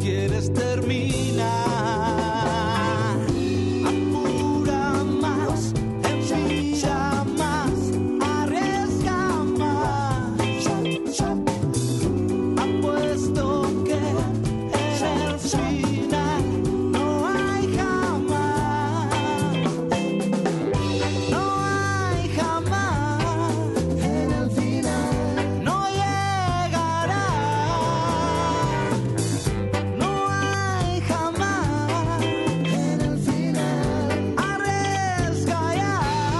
quieres terminar. Apura más, enfía más, arriesga más. Apuesto que en el final no hay jamás. No hay jamás. En el final no llegará. No hay jamás. En el final arriesga ya.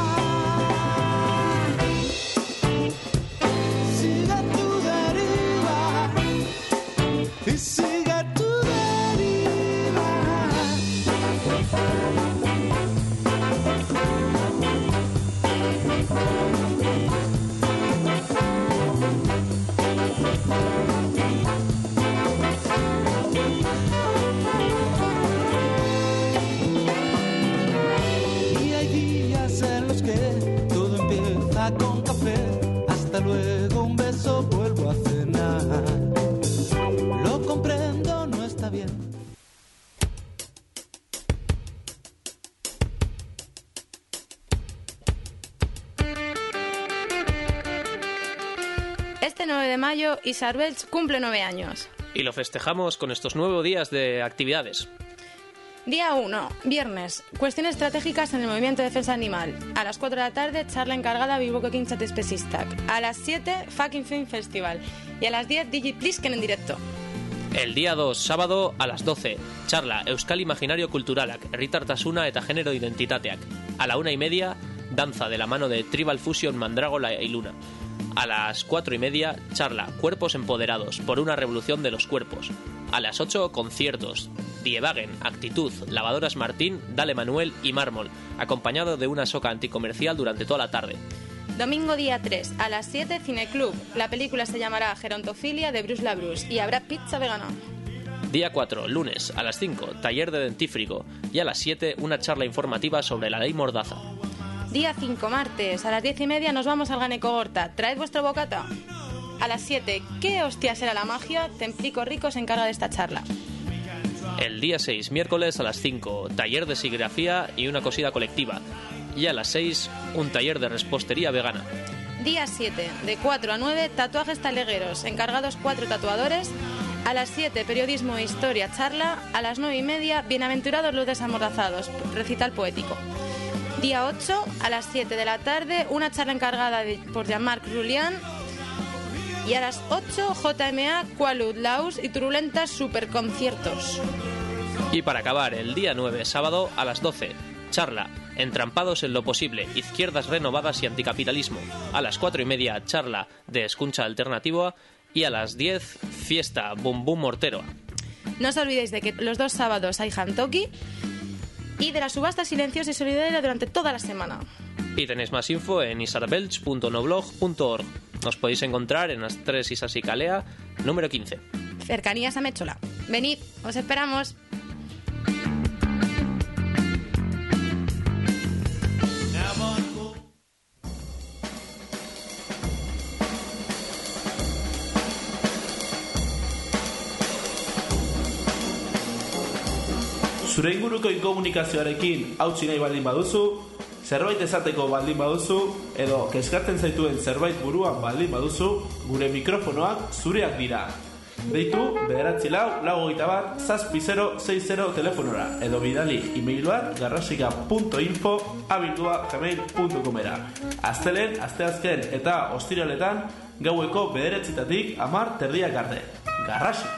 Sigue tu deriva y sigue tu deriva. Y hay días en los que todo empieza con café. Hasta luego, un beso, vuelvo a cenar. Lo comprendo, no está bien. Este 9 de mayo, Isarbelch cumple 9 años. Y lo festejamos con estos 9 días de actividades. Día 1, viernes, cuestiones estratégicas en el movimiento de defensa animal. A las 4 de la tarde, charla encargada Bilboko Kintzat Espezistak. A las 7, Fucking Film Festival. Y a las 10, DigiPlisken en directo. El día 2, sábado, a las 12, charla Euskal Imaginario Kulturalak, herritartasuna eta genero identitateak. A la 1:30, danza de la mano de Tribal Fusion Mandrágola y Luna. A las 4:30, charla Cuerpos Empoderados, por una revolución de los cuerpos. A las 8, conciertos Dievagen, Actitud, Lavadoras Martín, Dale Manuel y Mármol, acompañado de una soca anticomercial durante toda la tarde. Domingo día 3, a las 7, Cineclub. La película se llamará Gerontofilia de Bruce LaBruce y habrá pizza vegana. Día 4, lunes, a las 5, taller de dentífrico. Y a las 7, una charla informativa sobre la ley Mordaza. Día 5, martes, a las 10:30 nos vamos al Ganekogorta. Traed vuestro bocata. A las 7, ¿qué hostia será la magia? Templico Rico se encarga de esta charla. El día 6, miércoles, a las 5, taller de serigrafía y una cosida colectiva. Y a las 6, un taller de repostería vegana. Día 7, de 4 a 9, tatuajes talegueros, encargados 4 tatuadores. A las 7, periodismo e historia, charla. A las 9:30, bienaventurados los desamordazados, recital poético. Día 8, a las 7 de la tarde, una charla encargada por Jean-Marc Julián. Y a las 8, JMA, Qualud, Laus y Turulentas superconciertos. Y para acabar, el día 9, sábado, a las 12, charla Entrampados en lo posible, izquierdas renovadas y anticapitalismo. A las 4:30, charla de Escucha Alternativa. Y a las 10, fiesta Bum Bum Mortero. No os olvidéis de que los 2 sábados hay Hantoki y de la subasta silenciosa y solidaria durante toda la semana. Y tenéis más info en isarbelch.noblog.org. Nos podéis encontrar en Astres Isasi Calea, número 15. Cercanías a Méchola. Venid, os esperamos. Zure inguruko inkomunikazioarekin hautsi nahi baldin baduzu, zerbait esateko baldin baduzu, edo kezkatzen zaituen zerbait buruan baldin baduzu, gure mikrofonoak zureak dira. Deitu 944-76060 telefonora, edo bidali e-mail bat garrasika.info@gmail.comera. Astelen, asteazken eta ostiraletan gaueko 9:00 10:00 arte. Garrasika.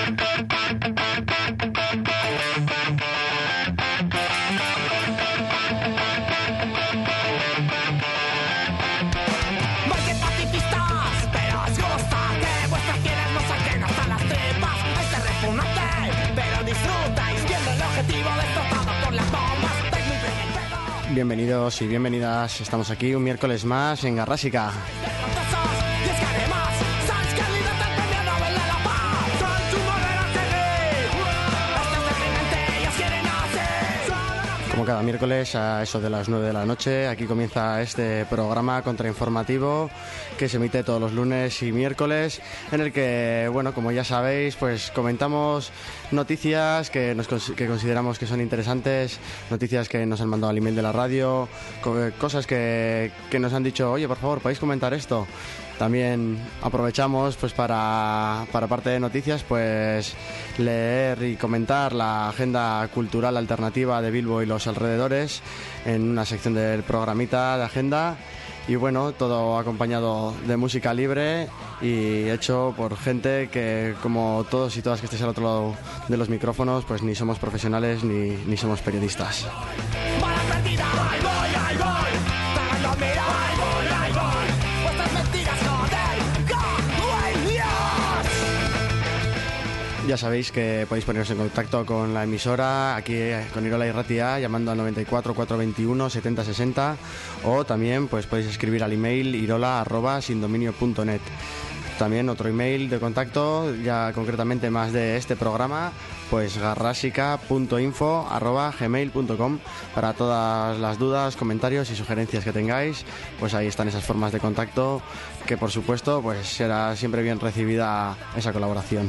Bienvenidos y bienvenidas, estamos aquí un miércoles más en Garrásica. Como cada miércoles a eso de las 9 de la noche, aquí comienza este programa contrainformativo que se emite todos los lunes y miércoles, en el que, bueno, como ya sabéis, pues comentamos noticias que consideramos que son interesantes, noticias que nos han mandado al email de la radio, cosas que nos han dicho, oye, por favor, ¿podéis comentar esto? También aprovechamos pues para parte de noticias pues leer y comentar la agenda cultural alternativa de Bilbo y los alrededores en una sección del programita de agenda, y bueno, todo acompañado de música libre y hecho por gente que, como todos y todas que estéis al otro lado de los micrófonos, pues ni somos profesionales ni somos periodistas. Ya sabéis que podéis poneros en contacto con la emisora, aquí con Irola y Ratia, llamando al 94 421 70 60, o también pues podéis escribir al email irola@sindominio.net. También otro email de contacto, ya concretamente más de este programa, pues garrasica.info@gmail.com, para todas las dudas, comentarios y sugerencias que tengáis. Pues ahí están esas formas de contacto, que por supuesto pues será siempre bien recibida esa colaboración.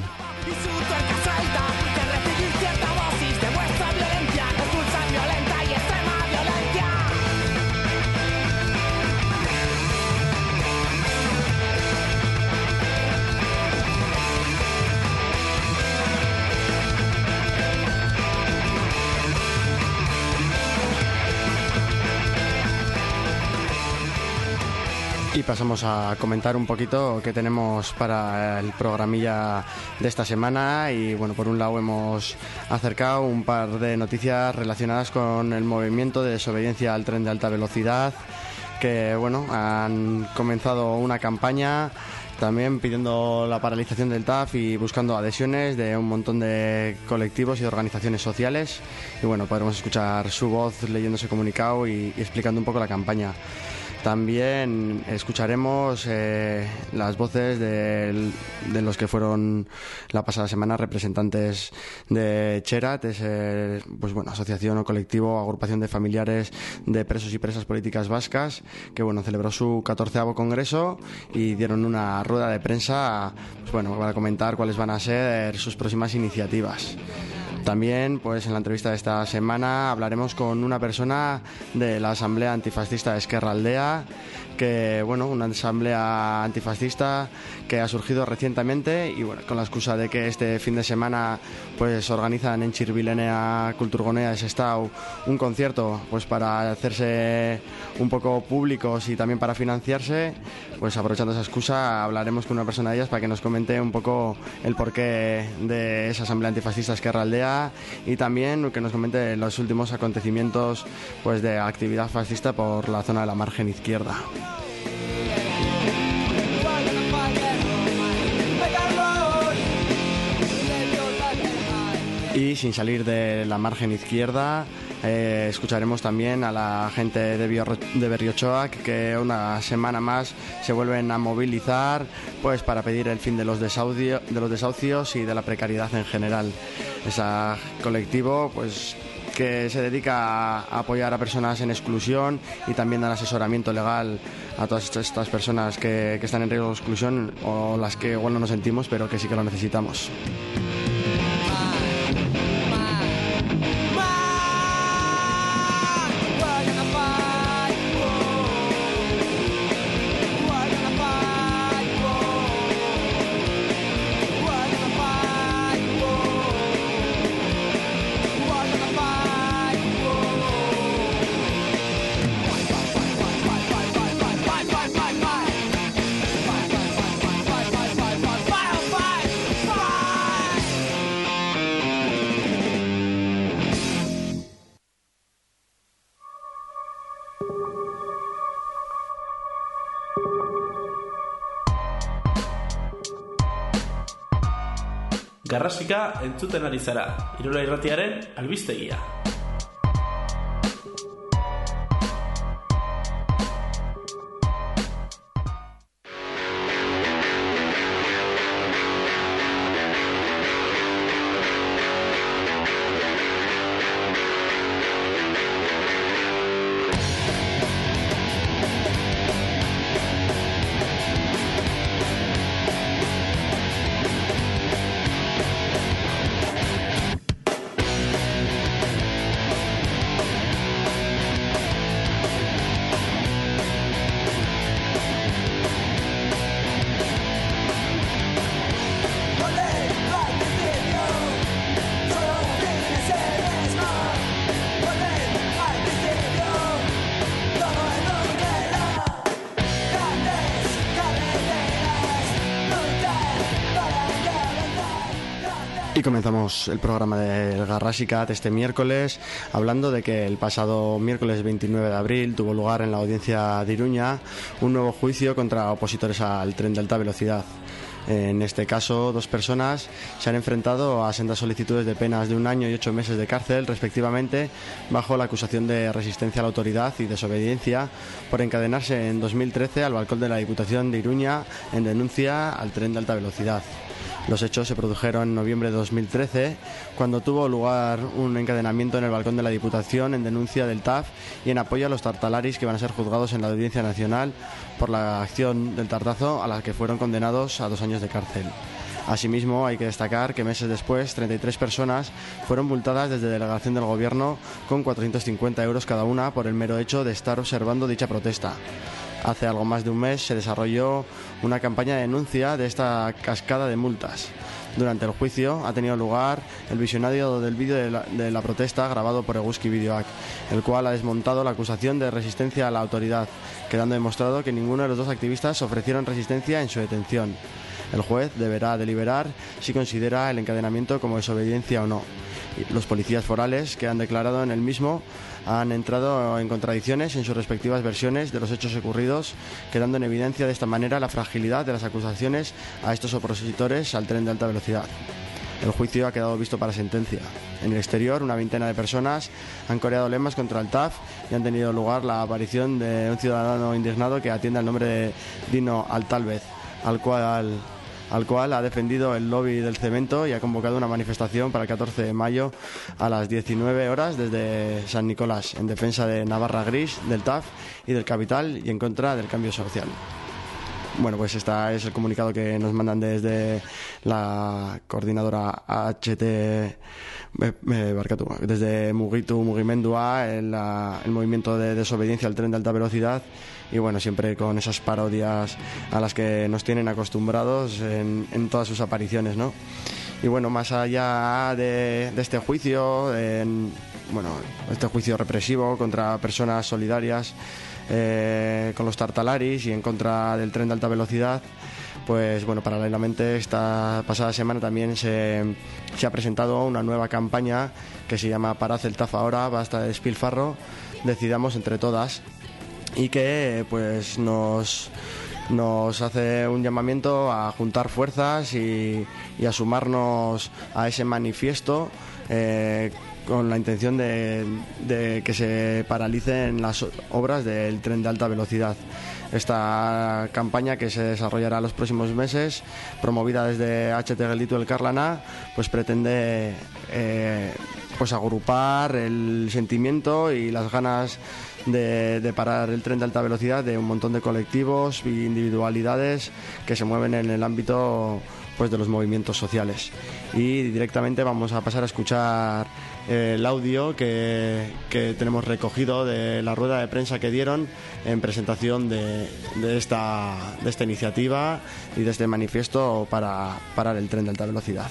Y pasamos a comentar un poquito qué tenemos para el programilla de esta semana. Y bueno, por un lado hemos acercado un par de noticias relacionadas con el movimiento de desobediencia al tren de alta velocidad, que bueno, han comenzado una campaña también pidiendo la paralización del TAF y buscando adhesiones de un montón de colectivos y de organizaciones sociales. Y bueno, podremos escuchar su voz leyendo ese comunicado y explicando un poco la campaña. También escucharemos las voces de los que fueron la pasada semana representantes de Cherat, pues bueno, asociación o colectivo, agrupación de familiares de presos y presas políticas vascas, que bueno, celebró su 14º congreso y dieron una rueda de prensa, pues bueno, para comentar cuáles van a ser sus próximas iniciativas. También, pues en la entrevista de esta semana hablaremos con una persona de la Asamblea Antifascista de Esquerra Aldea, que bueno, una asamblea antifascista que ha surgido recientemente, y bueno, con la excusa de que este fin de semana pues organizan en Chirbilenea Kulturgunea de Sestao un concierto pues para hacerse un poco públicos y también para financiarse, pues aprovechando esa excusa hablaremos con una persona de ellas para que nos comente un poco el porqué de esa asamblea antifascista Esquerra Aldea, y también que nos comente los últimos acontecimientos pues de actividad fascista por la zona de la margen izquierda. Y sin salir de la margen izquierda, escucharemos también a la gente de Berriochoac, que una semana más se vuelven a movilizar pues para pedir el fin de los desahucios y de la precariedad en general. Ese colectivo pues que se dedica a apoyar a personas en exclusión y también dar asesoramiento legal a todas estas personas que están en riesgo de exclusión, o las que igual no nos sentimos pero que sí que lo necesitamos. Garrasika entzuten ari zara, Irola Irratiaren albistegia. Y comenzamos el programa del Garrasicat este miércoles hablando de que el pasado miércoles 29 de abril tuvo lugar en la audiencia de Iruña un nuevo juicio contra opositores al tren de alta velocidad. En este caso, 2 personas se han enfrentado a sendas solicitudes de penas de 1 año y 8 meses de cárcel, respectivamente, bajo la acusación de resistencia a la autoridad y desobediencia por encadenarse en 2013 al balcón de la Diputación de Iruña en denuncia al tren de alta velocidad. Los hechos se produjeron en noviembre de 2013, cuando tuvo lugar un encadenamiento en el balcón de la Diputación en denuncia del TAF y en apoyo a los tartalaris que van a ser juzgados en la Audiencia Nacional por la acción del tartazo, a la que fueron condenados a 2 años de cárcel. Asimismo, hay que destacar que meses después, 33 personas fueron multadas desde delegación del Gobierno con 450 euros cada una por el mero hecho de estar observando dicha protesta. Hace algo más de un mes se desarrolló una campaña de denuncia de esta cascada de multas. Durante el juicio ha tenido lugar el visionado del vídeo de la protesta grabado por Eguski Bideoak, el cual ha desmontado la acusación de resistencia a la autoridad, quedando demostrado que ninguno de los 2 activistas ofrecieron resistencia en su detención. El juez deberá deliberar si considera el encadenamiento como desobediencia o no. Los policías forales que han declarado en el mismo han entrado en contradicciones en sus respectivas versiones de los hechos ocurridos, quedando en evidencia de esta manera la fragilidad de las acusaciones a estos opositores al tren de alta velocidad. El juicio ha quedado visto para sentencia. En el exterior, una veintena de personas han coreado lemas contra el TAF y han tenido lugar la aparición de un ciudadano indignado que atiende al nombre de Dino Altalvez, al cual ha defendido el lobby del cemento y ha convocado una manifestación para el 14 de mayo a las 19 horas desde San Nicolás, en defensa de Navarra Gris, del TAF y del capital y en contra del cambio social. Bueno, pues este es el comunicado que nos mandan desde la coordinadora HT Barkatu, desde Mugitu Mugimendua, el movimiento de desobediencia al tren de alta velocidad. Y bueno, siempre con esas parodias a las que nos tienen acostumbrados en todas sus apariciones, ¿no? Y bueno, más allá de este juicio, este juicio represivo contra personas solidarias con los tartalaris y en contra del tren de alta velocidad, pues bueno, paralelamente esta pasada semana también se ha presentado una nueva campaña que se llama Parad el TAF ahora, basta de despilfarro, decidamos entre todas, y que pues nos hace un llamamiento a juntar fuerzas y a sumarnos a ese manifiesto con la intención de que se paralicen las obras del tren de alta velocidad. Esta campaña, que se desarrollará los próximos meses, promovida desde HT Gelditu Elkarlana, pues pretende pues agrupar el sentimiento y las ganas de parar el tren de alta velocidad de un montón de colectivos e individualidades que se mueven en el ámbito pues de los movimientos sociales. Y directamente vamos a pasar a escuchar el audio que tenemos recogido de la rueda de prensa que dieron en presentación de esta iniciativa y de este manifiesto para parar el tren de alta velocidad.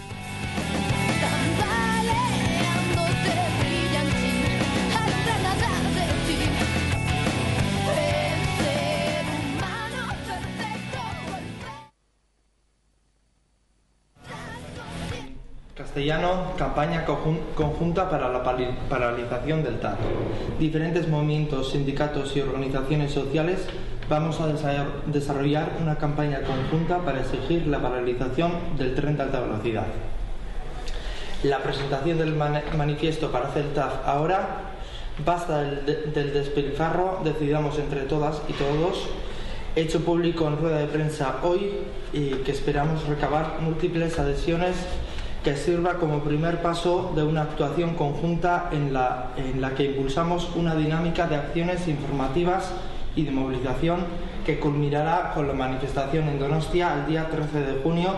Castellano, campaña conjunta para la paralización del TAF. Diferentes movimientos, sindicatos y organizaciones sociales vamos a desarrollar una campaña conjunta para exigir la paralización del tren de alta velocidad. La presentación del manifiesto para hacer TAF ahora. Basta del despilfarro, decidamos entre todas y todos, hecho público en rueda de prensa hoy y que esperamos recabar múltiples adhesiones que sirva como primer paso de una actuación conjunta en la que impulsamos una dinámica de acciones informativas y de movilización que culminará con la manifestación en Donostia el día 13 de junio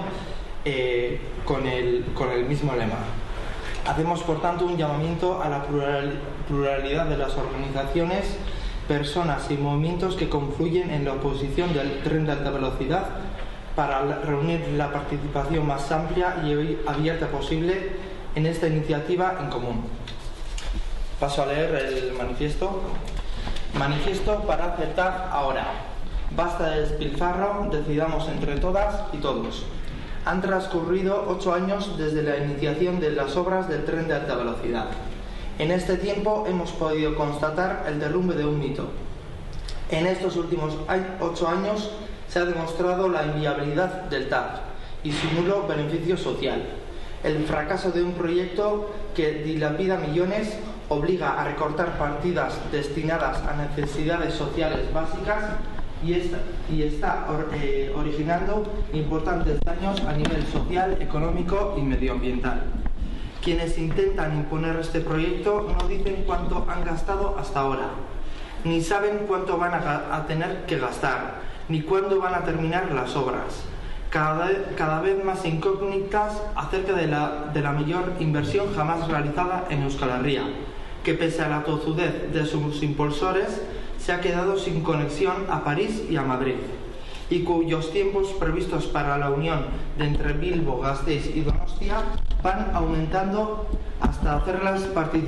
con el mismo lema. Hacemos, por tanto, un llamamiento a la pluralidad de las organizaciones, personas y movimientos que confluyen en la oposición del tren de alta velocidad para reunir la participación más amplia y abierta posible en esta iniciativa en común. Paso a leer el manifiesto. Manifiesto para aceptar ahora. Basta de despilfarro, decidamos entre todas y todos. Han transcurrido 8 años desde la iniciación de las obras del tren de alta velocidad. En este tiempo hemos podido constatar el derrumbe de un mito. En estos últimos 8 años se ha demostrado la inviabilidad del TAF y su nulo beneficio social. El fracaso de un proyecto que dilapida millones, obliga a recortar partidas destinadas a necesidades sociales básicas y está originando importantes daños a nivel social, económico y medioambiental. Quienes intentan imponer este proyecto no dicen cuánto han gastado hasta ahora, ni saben cuánto van a tener que gastar, ni cuándo van a terminar las obras. Cada vez más incógnitas acerca de la mayor inversión jamás realizada en Euskal Herria, que pese a la tozudez de sus impulsores, se ha quedado sin conexión a París y a Madrid, y cuyos tiempos previstos para la unión de entre Bilbo, Gasteiz y Donostia van aumentando hasta hacerlas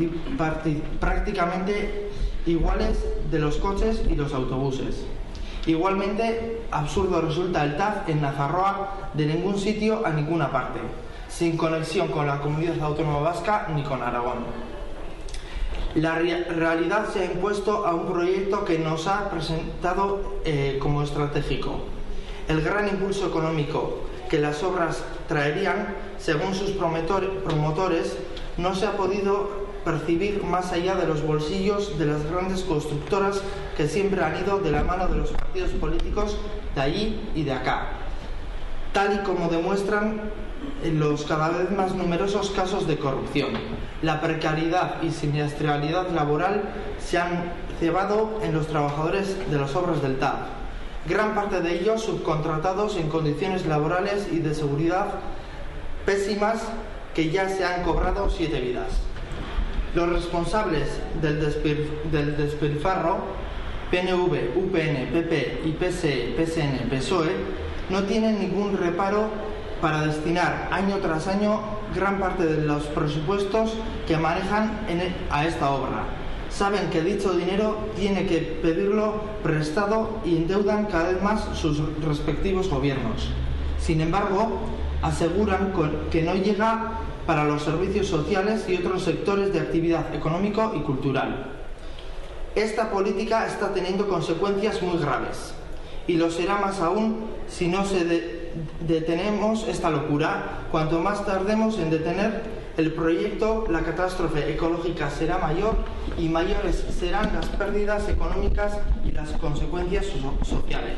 prácticamente iguales de los coches y los autobuses. Igualmente absurdo resulta el TAF en Nafarroa, de ningún sitio a ninguna parte, sin conexión con la Comunidad Autónoma Vasca ni con Aragón. La realidad se ha impuesto a un proyecto que nos ha presentado como estratégico. El gran impulso económico que las obras traerían, según sus promotores, no se ha podido percibir más allá de los bolsillos de las grandes constructoras que siempre han ido de la mano de los partidos políticos de allí y de acá, tal y como demuestran los cada vez más numerosos casos de corrupción. La precariedad y siniestralidad laboral se han cebado en los trabajadores de las obras del TAF, gran parte de ellos subcontratados en condiciones laborales y de seguridad pésimas que ya se han cobrado 7 vidas. Los responsables del despilfarro, PNV, UPN, PP y PSE, PSN, PSOE, no tienen ningún reparo para destinar año tras año gran parte de los presupuestos que manejan a esta obra. Saben que dicho dinero tiene que pedirlo prestado y endeudan cada vez más sus respectivos gobiernos. Sin embargo, aseguran que no llega para los servicios sociales y otros sectores de actividad económico y cultural. Esta política está teniendo consecuencias muy graves y lo será más aún si no se detenemos esta locura. Cuanto más tardemos en detener el proyecto, la catástrofe ecológica será mayor y mayores serán las pérdidas económicas y las consecuencias sociales.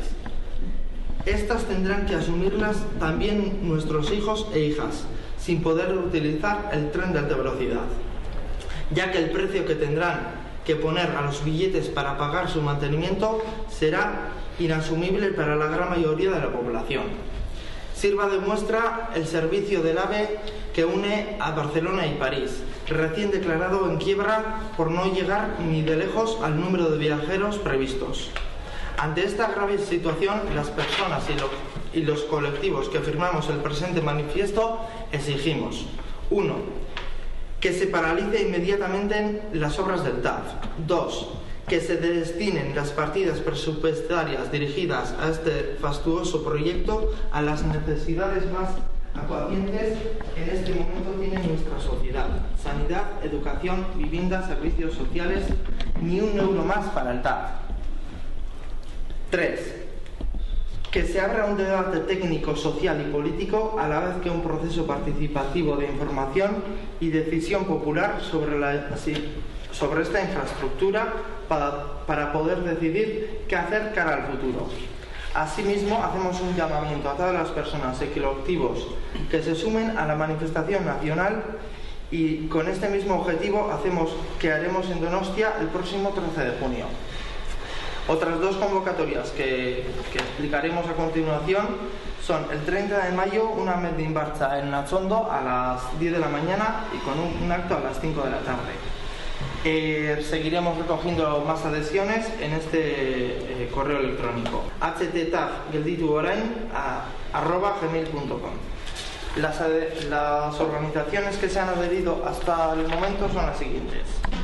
Estas tendrán que asumirlas también nuestros hijos e hijas, sin poder utilizar el tren de alta velocidad, ya que el precio que tendrán que poner a los billetes para pagar su mantenimiento será inasumible para la gran mayoría de la población. Sirva de muestra el servicio del AVE que une a Barcelona y París, recién declarado en quiebra por no llegar ni de lejos al número de viajeros previstos. Ante esta grave situación, las personas y los colectivos que firmamos el presente manifiesto exigimos: 1. Que se paralice inmediatamente las obras del TAF. 2. Que se destinen las partidas presupuestarias dirigidas a este fastuoso proyecto a las necesidades más acuciantes que en este momento tiene nuestra sociedad: sanidad, educación, vivienda, servicios sociales. Ni un euro más para el TAF. 3. Que se abra un debate técnico, social y político a la vez que un proceso participativo de información y decisión popular sobre esta infraestructura para poder decidir qué hacer cara al futuro. Asimismo, hacemos un llamamiento a todas las personas y colectivos que se sumen a la manifestación nacional y con este mismo objetivo haremos en Donostia el próximo 13 de junio. Otras dos convocatorias que explicaremos a continuación son el 30 de mayo, una mendimbarcha en Atxondo a las 10 de la mañana y con un acto a las 5 de la tarde. Seguiremos recogiendo más adhesiones en este correo electrónico httaf@geldituorain@gmail.com. Las organizaciones que se han adherido hasta el momento son las siguientes: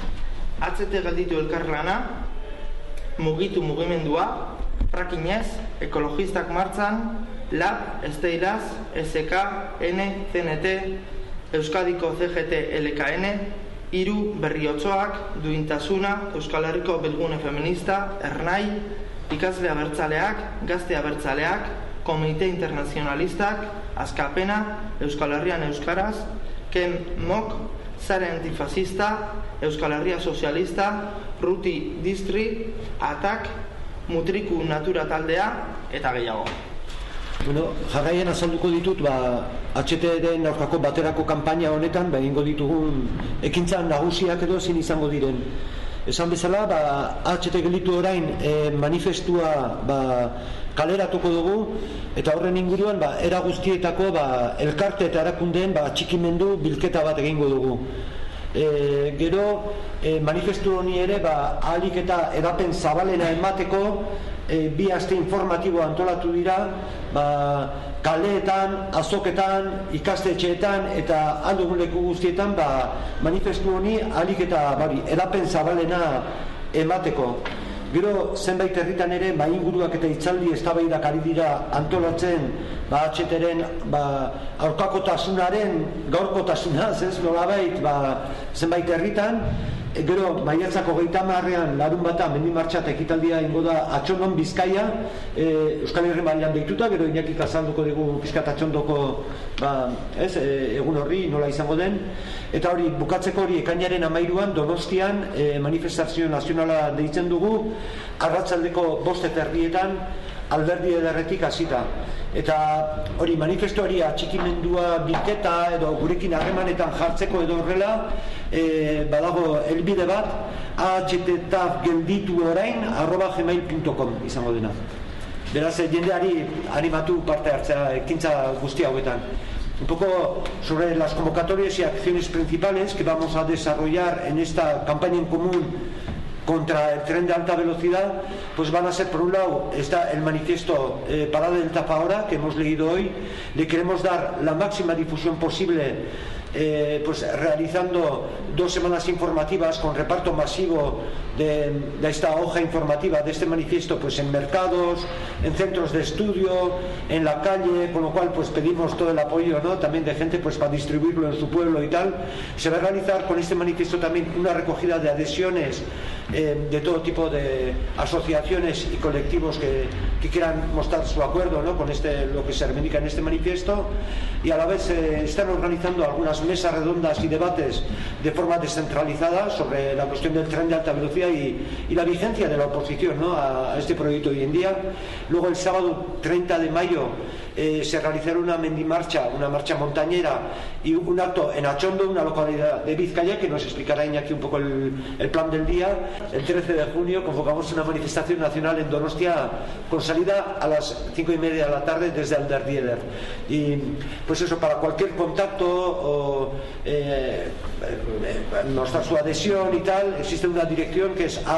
HT Gelditu Elkarlana, Mugitu Mugimendua, Frakinez, Ekologistak Martxan, LAB, Esteiraz, SK, N, CNT, Euskadiko CGT LKN, Iru, Berriotxoak, Duintasuna, Euskal Herriko Bilgune Feminista, Ernai, Ikasle Abertzaleak, Gazte Abertzaleak, Komite Internazionalistak, Askapena, Euskal Herrian Euskaraz, Kem Mok, Sare Antifasista, Euskal Herria Sozialista, Ruti Distri, Atak, Mutriku Natura Taldea, eta gehiago. Bueno, jarraian azalduko ditut, HT-den aurkako baterako kanpaina honetan, egingo ditugun ekintza nagusiak edo ezin izango diren. Esan bezala, HT Gelditu Orain manifestua kaleratuko dugu, eta horren inguruan, era guztietako elkarte eta erakundeen txikimendu bilketa bat egingo dugu. Gero, manifestu honi ere, ahalik eta edapen zabalena emateko, bi aste informatibo antolatu dira, kaleetan, azoketan, ikastetxeetan eta aldugun leku guztietan manifestu honi ahalik eta edapen zabalena emateko. Gero, zenbait herritan ere, inguruak eta hitzaldi eztabaidak ari dira antolatzen HT-ren aurkakotasunaren gaurkotasunaz, nolabait, zenbait herritan. Gero, maiatzako 30ean larunbata mendimartxa eta ekitaldia ingo da Atxondon, Bizkaia, Euskal Herri mailan deituta. Gero Iñakik azalduko dugu pixkat Atxondoko egun horri nola izango den. Eta hori, bukatzeko hori ekainaren 13an Donostian manifestazio nazionala deitzen dugu, arratsaldeko 5:30 Alderdi Ederretik hasita. Eta hori, manifestuari atxikimendua bilketa edo gurekin harremanetan jartzeko edo horrela, badago helbide bat, httaf@geldituorain@gmail.com izango dena. Beraz, jendeari animatu parte hartzea ekintza guzti hauetan. Un poco sobre las convocatorias y acciones principales que vamos a desarrollar en esta campaña en común contra el tren de alta velocidad, pues van a ser, por un lado, está el manifiesto Parada del TAF ahora, que hemos leído hoy. Le queremos dar la máxima difusión posible, pues realizando 2 semanas informativas con reparto masivo de esta hoja informativa, de este manifiesto, pues en mercados, en centros de estudio, en la calle, con lo cual pues pedimos todo el apoyo, ¿no?, también de gente pues para distribuirlo en su pueblo y tal. Se va a realizar con este manifiesto también una recogida de adhesiones de todo tipo de asociaciones y colectivos que quieran mostrar su acuerdo, ¿no?, con lo que se reivindica en este manifiesto, y a la vez están organizando algunas mesas redondas y debates de forma descentralizada sobre la cuestión del tren de alta velocidad y la vigencia de la oposición, ¿no?, a este proyecto hoy en día. Luego el sábado 30 de mayo se realizará una mendimarcha, una marcha montañera y un acto en Atxondo, una localidad de Vizcaya, que nos explicará Iñaki un poco el plan del día. El 13 de junio convocamos una manifestación nacional en Donostia con salida a las 5:30 de la tarde desde Alderdi Eder. Y pues eso, para cualquier contacto o mostrar su adhesión y tal, existe una dirección que es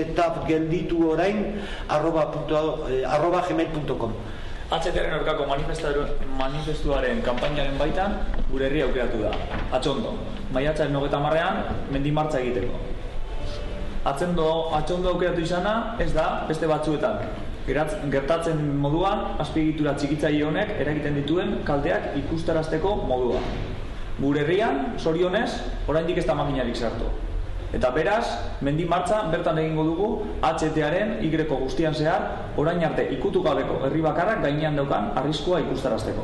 httaf@geldituorain@gmail.com. HT-ren aurkako manifestuaren kanpainaren baitan gure herria aukeratu da, Atxondo. Maiatzaren 30ean mendimartza egiteko. Atxondo aukeratu izana ez da beste batzuetan gertatzen moduan azpiegitura txikitzaile honek eragiten dituen kalteak ikustarazteko modua. Gure herrian, zorionez, oraindik ez da makinarik sartu. Eta beraz, mendi martza bertan egingo dugu HT-aren Y guztian zehar orain arte ikutu gabeko herri bakarrak gainean daukan arriskua ikustarazteko.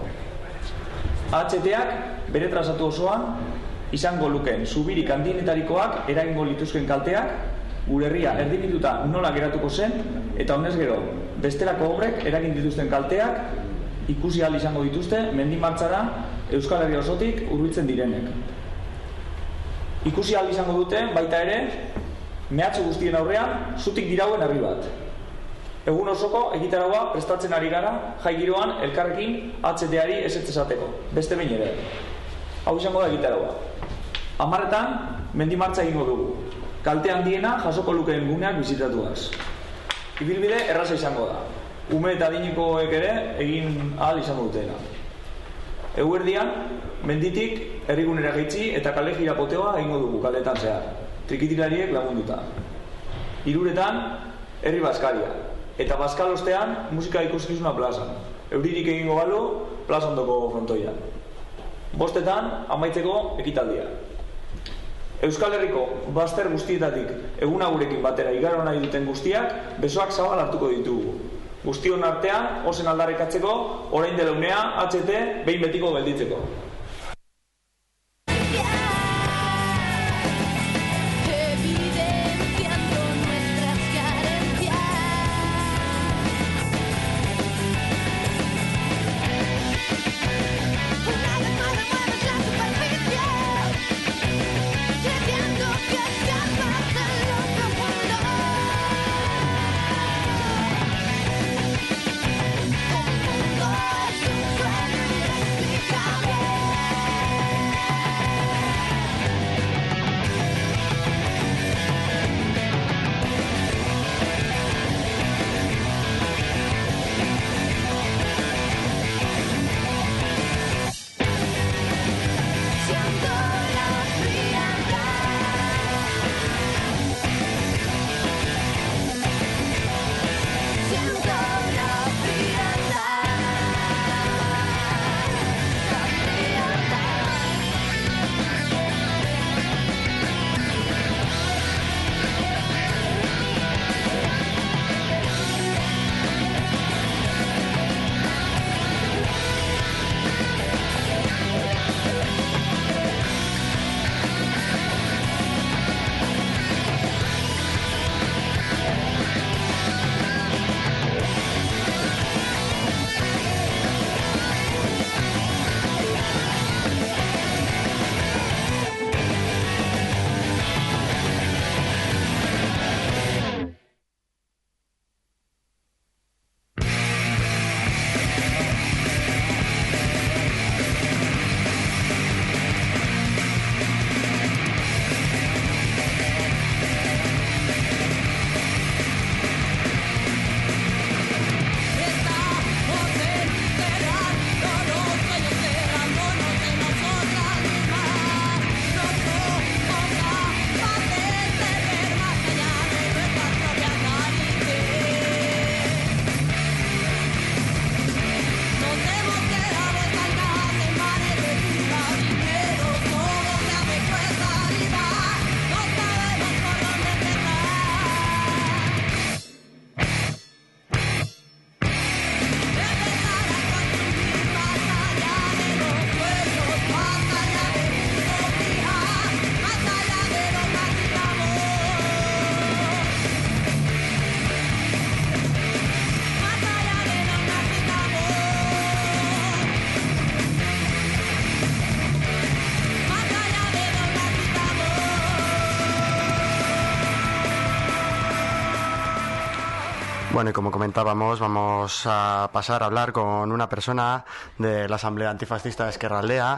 HT-ak bere trazatu osoan izango lukeen zubirik handienetarikoak eragingo lituzken kalteak, gure herria erdibituta nola geratuko zen, eta honez gero, bestelako obrek eragin dituzten kalteak ikusi ahal izango dituzte mendi martxara Euskal Herria osotik hurbiltzen direnek. Ikusi ahal izango dute baita ere mehatxu guztien aurrean zutik dirauen herri bat. Egun osoko egitaragoa prestatzen ari gara jai giroan elkarrekin HT-ari ezetz esateko, beste behin ere. Hau izango da egitaragoa. 10:00 mendi martxa egingo dugu. Kalte handiena jasoko lukeen guneak bizitatuaz. Ibilbide erraza izango da. Ume eta adinikoek ere egin ahal izango dutela. Eguerdian, menditik herrigunera jaitsi eta kale jirapoteoa egingo dugu kaletan zehar. Trikitilariek lagunduta. 3:00 herri bazkaria. Eta bazkal ostean musika ikuskizuna plazan. Euririk egingo balu plaza ondoko frontoian. 5:00 amaitzeko ekitaldia. Euskal Herriko bazter guztietatik eguna gurekin batera igaro nahi duten guztiak besoak zabal hartuko ditugu. Guztion artean, ozen aldarrikatzeko, orain dela unea HT behin betiko gelditzeko. Bueno, y como comentábamos, vamos a pasar a hablar con una persona de la Asamblea Antifascista de Ezkerraldea,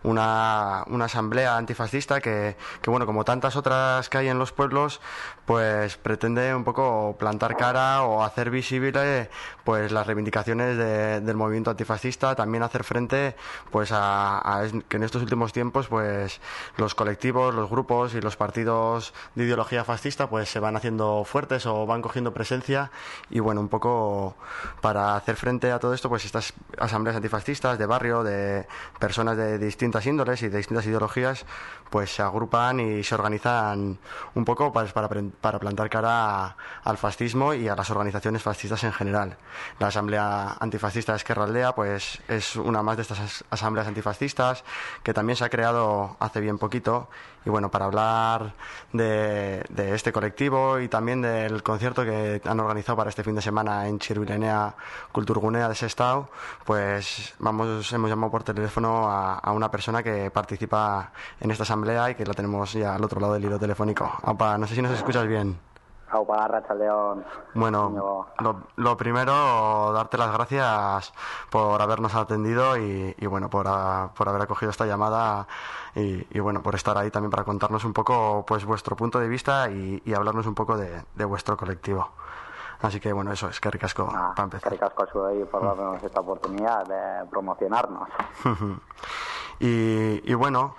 una asamblea antifascista que, bueno, como tantas otras que hay en los pueblos, pues pretende un poco plantar cara o hacer visible pues las reivindicaciones del movimiento antifascista, también hacer frente pues a que en estos últimos tiempos pues los colectivos, los grupos y los partidos de ideología fascista pues se van haciendo fuertes o van cogiendo presencia Y bueno, un poco para hacer frente a todo esto, pues estas asambleas antifascistas de barrio, de personas de distintas índoles y de distintas ideologías, pues se agrupan y se organizan un poco para plantar cara al fascismo y a las organizaciones fascistas en general. La Asamblea Antifascista de Esquerra Aldea pues es una más de estas asambleas antifascistas que también se ha creado hace bien poquito. Y bueno, para hablar de este colectivo y también del concierto que han organizado para este fin de semana en Chirvilenea Kulturgunea de Sestao, pues hemos llamado por teléfono a una persona que participa en esta asamblea y que la tenemos ya al otro lado del hilo telefónico. Aupa, no sé si nos escuchas bien. Aupa, Arratsaldeon. Bueno, lo primero, darte las gracias por habernos atendido y bueno, por haber acogido esta llamada y bueno, por estar ahí también para contarnos un poco pues vuestro punto de vista y hablarnos un poco de vuestro colectivo. Así que bueno, eso es, que ricasco para empezar. Que ricasco por darnos esta oportunidad de promocionarnos. y bueno,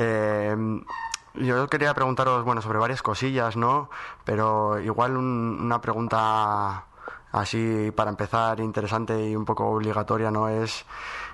yo quería preguntaros, bueno, sobre varias cosillas, ¿no? Pero igual una pregunta así para empezar interesante y un poco obligatoria, ¿no? Es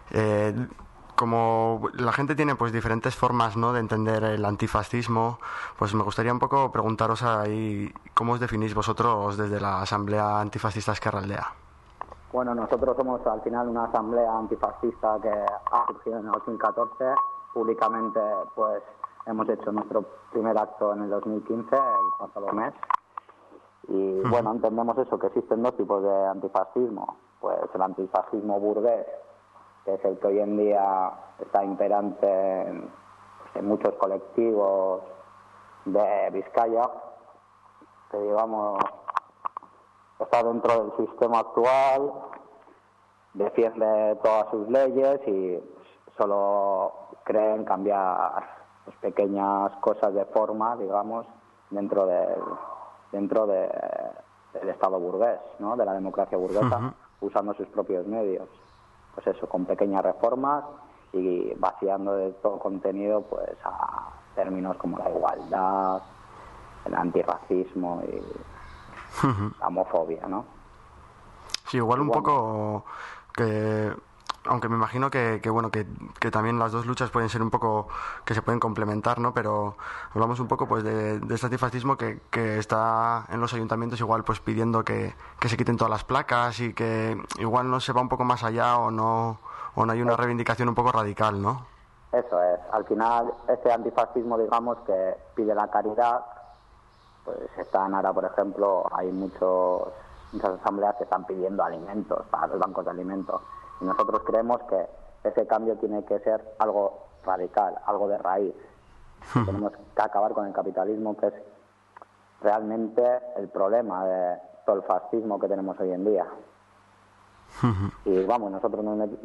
como la gente tiene pues diferentes formas, ¿no?, de entender el antifascismo, pues me gustaría un poco preguntaros ahí cómo os definís vosotros desde la Asamblea Antifascista Esquerra Aldea. Bueno, nosotros somos al final una asamblea antifascista que ha surgido en el 2014. Públicamente pues hemos hecho nuestro primer acto en el 2015, el pasado mes. Y bueno, entendemos eso, que existen dos tipos de antifascismo. Pues el antifascismo burgués, que es el que hoy en día está imperante en muchos colectivos de Vizcaya, que digamos está dentro del sistema actual, defiende todas sus leyes y solo cree en cambiar pues, pequeñas cosas de forma, digamos, dentro del Estado burgués, ¿no?, de la democracia burguesa, usando sus propios medios. Pues eso, con pequeñas reformas y vaciando de todo contenido pues a términos como la igualdad, el antirracismo y la homofobia, ¿no? Sí, igual un poco que, aunque me imagino que bueno, que también las dos luchas pueden ser un poco, que se pueden complementar, ¿no? Pero hablamos un poco pues de este antifascismo que está en los ayuntamientos igual pues pidiendo que se quiten todas las placas y que igual no se va un poco más allá o no hay una reivindicación un poco radical, ¿no? Eso es, al final ese antifascismo, digamos, que pide la caridad, pues están ahora, por ejemplo, hay muchas asambleas que están pidiendo alimentos para los bancos de alimentos. Y nosotros creemos que ese cambio tiene que ser algo radical, algo de raíz. Tenemos que acabar con el capitalismo, que es realmente el problema de todo el fascismo que tenemos hoy en día. Y vamos, nosotros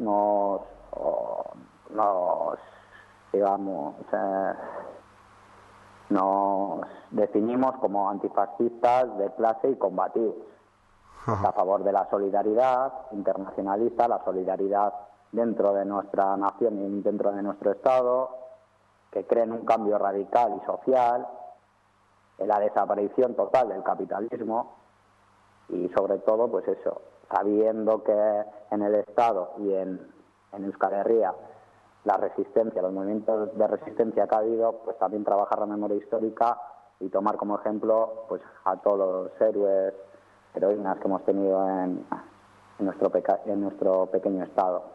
nos definimos como antifascistas de clase y combativos. A favor de la solidaridad internacionalista, la solidaridad dentro de nuestra nación y dentro de nuestro Estado, que creen un cambio radical y social, en la desaparición total del capitalismo y sobre todo, pues eso, sabiendo que en el Estado y en Euskal Herria la resistencia, los movimientos de resistencia que ha habido, pues también trabajar la memoria histórica y tomar como ejemplo pues a todos los héroes, heroínas que hemos tenido en nuestro pequeño Estado.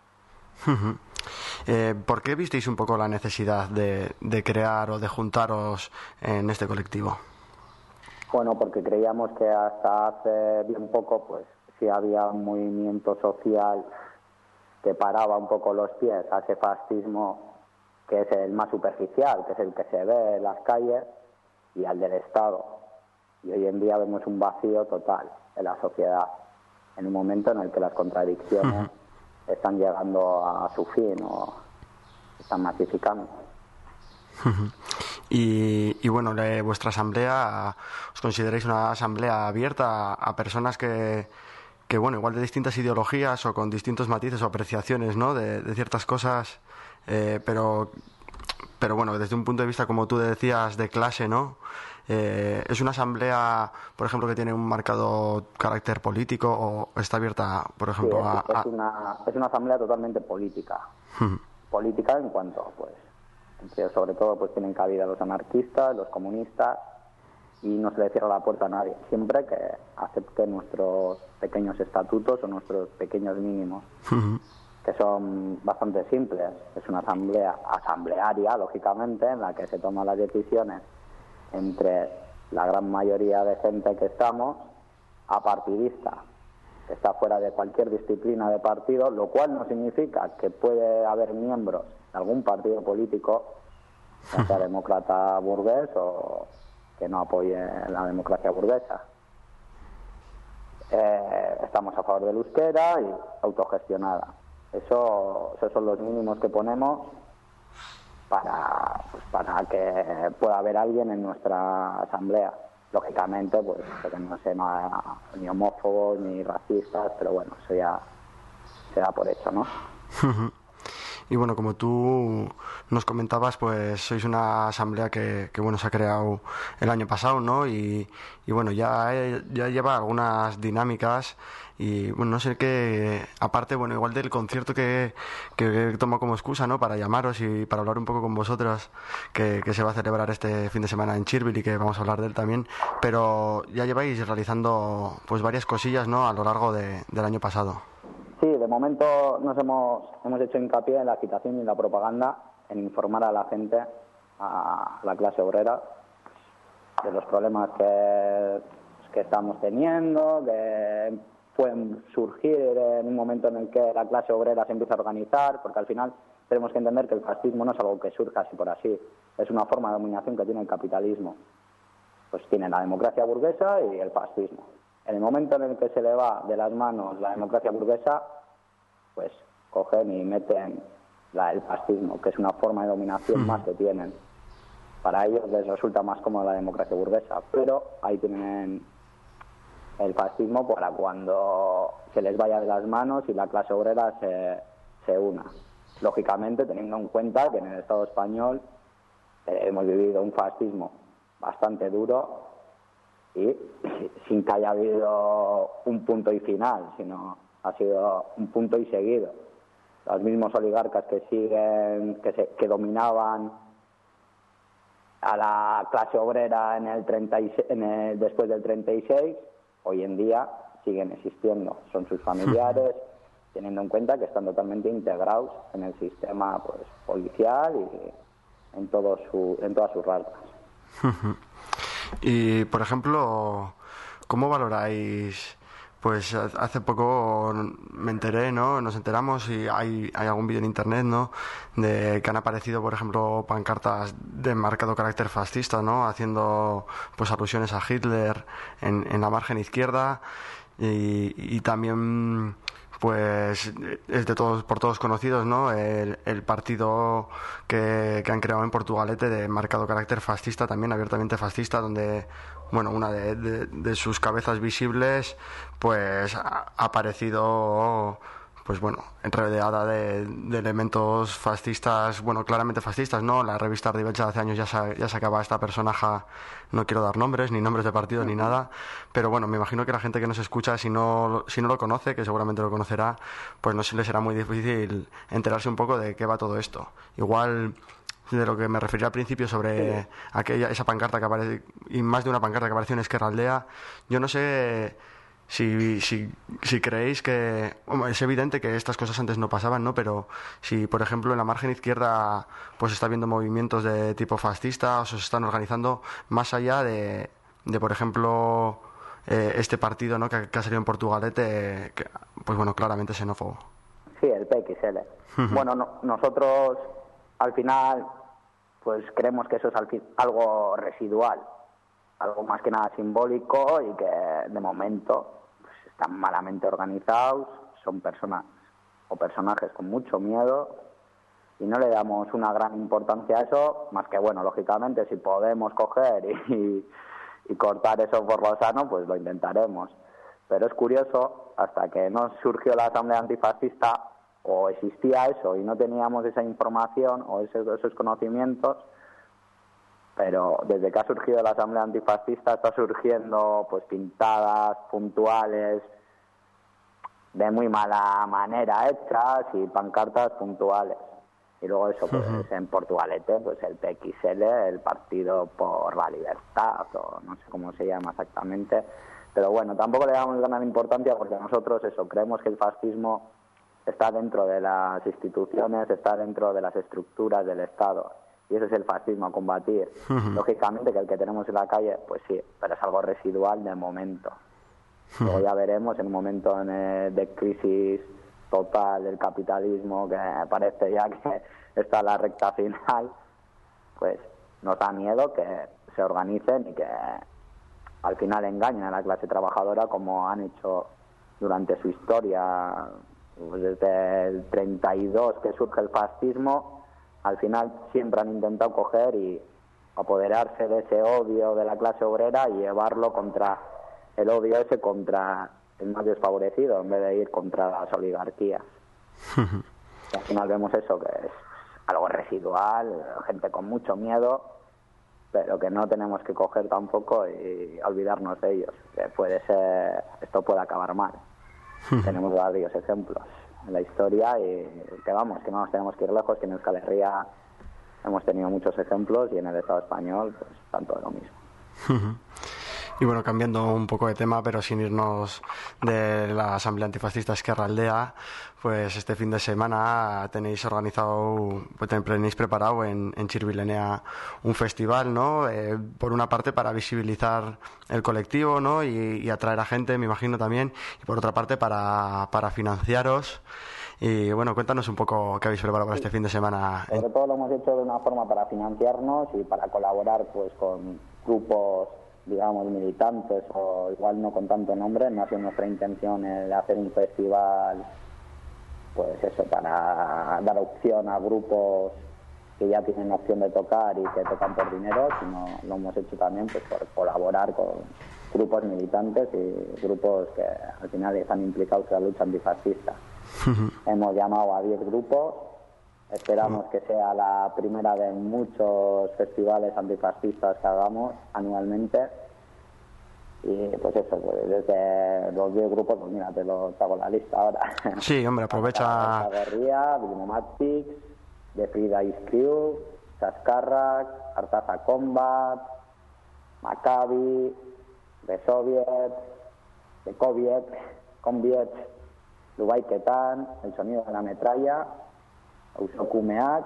¿Por qué visteis un poco la necesidad de crear o de juntaros en este colectivo? Bueno, porque creíamos que hasta hace bien poco pues sí había un movimiento social que paraba un poco los pies a ese fascismo que es el más superficial, que es el que se ve en las calles, y al del Estado. Y hoy en día vemos un vacío total en la sociedad, en un momento en el que las contradicciones están llegando a su fin o están masificando. Y bueno, vuestra asamblea, ¿os consideráis una asamblea abierta a personas que bueno, igual de distintas ideologías o con distintos matices o apreciaciones, ¿no?, de ciertas cosas, pero bueno, desde un punto de vista, como tú decías, de clase, ¿no? ¿Es una asamblea, por ejemplo, que tiene un marcado carácter político o está abierta, por ejemplo, es una asamblea totalmente política. Política en cuanto, pues, sobre todo, pues tienen cabida los anarquistas, los comunistas, y no se le cierra la puerta a nadie, siempre que acepte nuestros pequeños estatutos o nuestros pequeños mínimos, que son bastante simples. Es una asamblea asamblearia, lógicamente, en la que se toman las decisiones entre la gran mayoría de gente que estamos, apartidista, que está fuera de cualquier disciplina de partido, lo cual no significa que puede haber miembros de algún partido político, ya sea demócrata burgués o que no apoye la democracia burguesa. Estamos a favor del euskera y autogestionada. Esos son los mínimos que ponemos para que pueda haber alguien en nuestra asamblea. Lógicamente, pues que no se ni homófobos ni racistas, pero bueno, eso ya se da por hecho, ¿no? Y bueno, como tú nos comentabas, pues sois una asamblea que bueno, se ha creado el año pasado, ¿no? Y bueno, ya lleva algunas dinámicas y bueno, no sé qué, aparte, bueno, igual del concierto que tomo como excusa, ¿no? Para llamaros y para hablar un poco con vosotros, que se va a celebrar este fin de semana en Chirvil y que vamos a hablar de él también, pero ya lleváis realizando pues varias cosillas, ¿no? A lo largo del año pasado. Sí, de momento hemos hecho hincapié en la agitación y la propaganda, en informar a la gente, a la clase obrera, de los problemas que estamos teniendo, que pueden surgir en un momento en el que la clase obrera se empieza a organizar, porque al final tenemos que entender que el fascismo no es algo que surja así por así, es una forma de dominación que tiene el capitalismo. Pues tiene la democracia burguesa y el fascismo. En el momento en el que se le va de las manos la democracia burguesa, pues cogen y meten el fascismo, que es una forma de dominación más que tienen. Para ellos les resulta más cómoda la democracia burguesa, pero ahí tienen el fascismo para cuando se les vaya de las manos y la clase obrera se una. Lógicamente, teniendo en cuenta que en el Estado español hemos vivido un fascismo bastante duro y sin que haya habido un punto y final, sino ha sido un punto y seguido. Los mismos oligarcas que dominaban a la clase obrera después del 36, hoy en día siguen existiendo. Son sus familiares, teniendo en cuenta que están totalmente integrados en el sistema, pues, policial y en todas sus rasgos. Y, por ejemplo, ¿cómo valoráis? Pues hace poco me enteré, ¿no? Nos enteramos y hay algún vídeo en internet, ¿no? De que han aparecido, por ejemplo, pancartas de marcado carácter fascista, ¿no? Haciendo pues alusiones a Hitler en la margen izquierda y también pues es por todos conocidos, ¿no? El partido que han creado en Portugalete de marcado carácter fascista, también abiertamente fascista, donde bueno, una de sus cabezas visibles pues ha aparecido pues bueno, rodeada de elementos fascistas, bueno, claramente fascistas, ¿no? La revista Ardibelcha hace años ya sacaba a esta personaje, no quiero dar nombres, ni nombres de partidos, ni nada, pero bueno, me imagino que la gente que nos escucha, si no lo conoce, que seguramente lo conocerá, pues no se le será muy difícil enterarse un poco de qué va todo esto. Igual de lo que me refería al principio sobre esa pancarta que aparece, y más de una pancarta que apareció en Esquerra Aldea, yo no sé si creéis que... Bueno, es evidente que estas cosas antes no pasaban, ¿no? Pero si, por ejemplo, en la margen izquierda pues está habiendo movimientos de tipo fascista o se están organizando más allá de por ejemplo, este partido, ¿no? que ha salido en Portugalete, que, pues bueno, claramente xenófobo. Sí, el PXL. Bueno, nosotros al final pues creemos que eso es algo residual, algo más que nada simbólico y que de momento pues, están malamente organizados, son personas o personajes con mucho miedo y no le damos una gran importancia a eso, más que bueno, lógicamente si podemos coger y cortar eso por lo sano, pues lo intentaremos. Pero es curioso, hasta que no surgió la Asamblea Antifascista, o existía eso y no teníamos esa información o esos conocimientos, pero desde que ha surgido la Asamblea Antifascista está surgiendo pues pintadas puntuales de muy mala manera hechas y pancartas puntuales. Y luego eso, pues en Portugalete, pues el PXL, el Partido por la Libertad, o no sé cómo se llama exactamente. Pero bueno, tampoco le damos gran importancia porque nosotros eso, creemos que el fascismo está dentro de las instituciones, está dentro de las estructuras del Estado. Y ese es el fascismo a combatir. Lógicamente que el que tenemos en la calle, pues sí, pero es algo residual de momento. Luego ya veremos en un momento de crisis total del capitalismo, que parece ya que está en la recta final, pues nos da miedo que se organicen y que al final engañen a la clase trabajadora como han hecho durante su historia, pues desde el 32 que surge el fascismo. Al final siempre han intentado coger y apoderarse de ese odio de la clase obrera y llevarlo contra el odio ese contra el más desfavorecido, en vez de ir contra las oligarquías. Al final vemos eso, que es algo residual, gente con mucho miedo, pero que no tenemos que coger tampoco y olvidarnos de ellos, que puede ser, esto puede acabar mal. Tenemos varios ejemplos en la historia y que vamos, que no nos tenemos que ir lejos, que en Euskal Herria hemos tenido muchos ejemplos y en el Estado español pues tanto de lo mismo. Y bueno, cambiando un poco de tema, pero sin irnos de la Asamblea Antifascista Ezkerraldea, pues este fin de semana tenéis organizado, pues tenéis preparado en Txirbilenea un festival, ¿no? Por una parte para visibilizar el colectivo, ¿no? Y atraer a gente, me imagino también, y por otra parte para financiaros. Y bueno, cuéntanos un poco qué habéis preparado para este fin de semana. Sobre todo lo hemos hecho de una forma para financiarnos y para colaborar pues con grupos, digamos, militantes, o igual no con tanto nombre. No ha sido nuestra intención el hacer un festival, pues eso, para dar opción a grupos que ya tienen opción de tocar y que tocan por dinero, sino lo hemos hecho también pues por colaborar con grupos militantes y grupos que al final están implicados en la lucha antifascista. Hemos llamado a 10 grupos. Esperamos que sea la primera de muchos festivales antifascistas que hagamos anualmente. Y pues eso, pues desde los 10 grupos, pues mira, te hago la lista ahora. Sí, hombre, aprovecha. Guerrilla, Dynamatics, The Frida Is Crew, Chascarrac, Artaza Combat, Maccabi, The Soviet, The Conviet, Dubai Ketan, El Sonido de la Metralla, Usokumeak,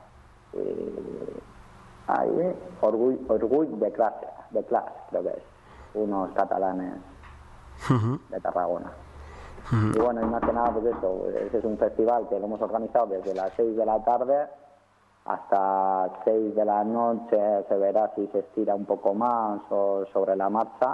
Orgull de clase, creo que es, unos catalanes de Tarragona. Y bueno, y más que nada, pues eso, ese es un festival que lo hemos organizado desde las 6 de la tarde hasta 6 de la noche. Se verá si se estira un poco más o sobre la marcha.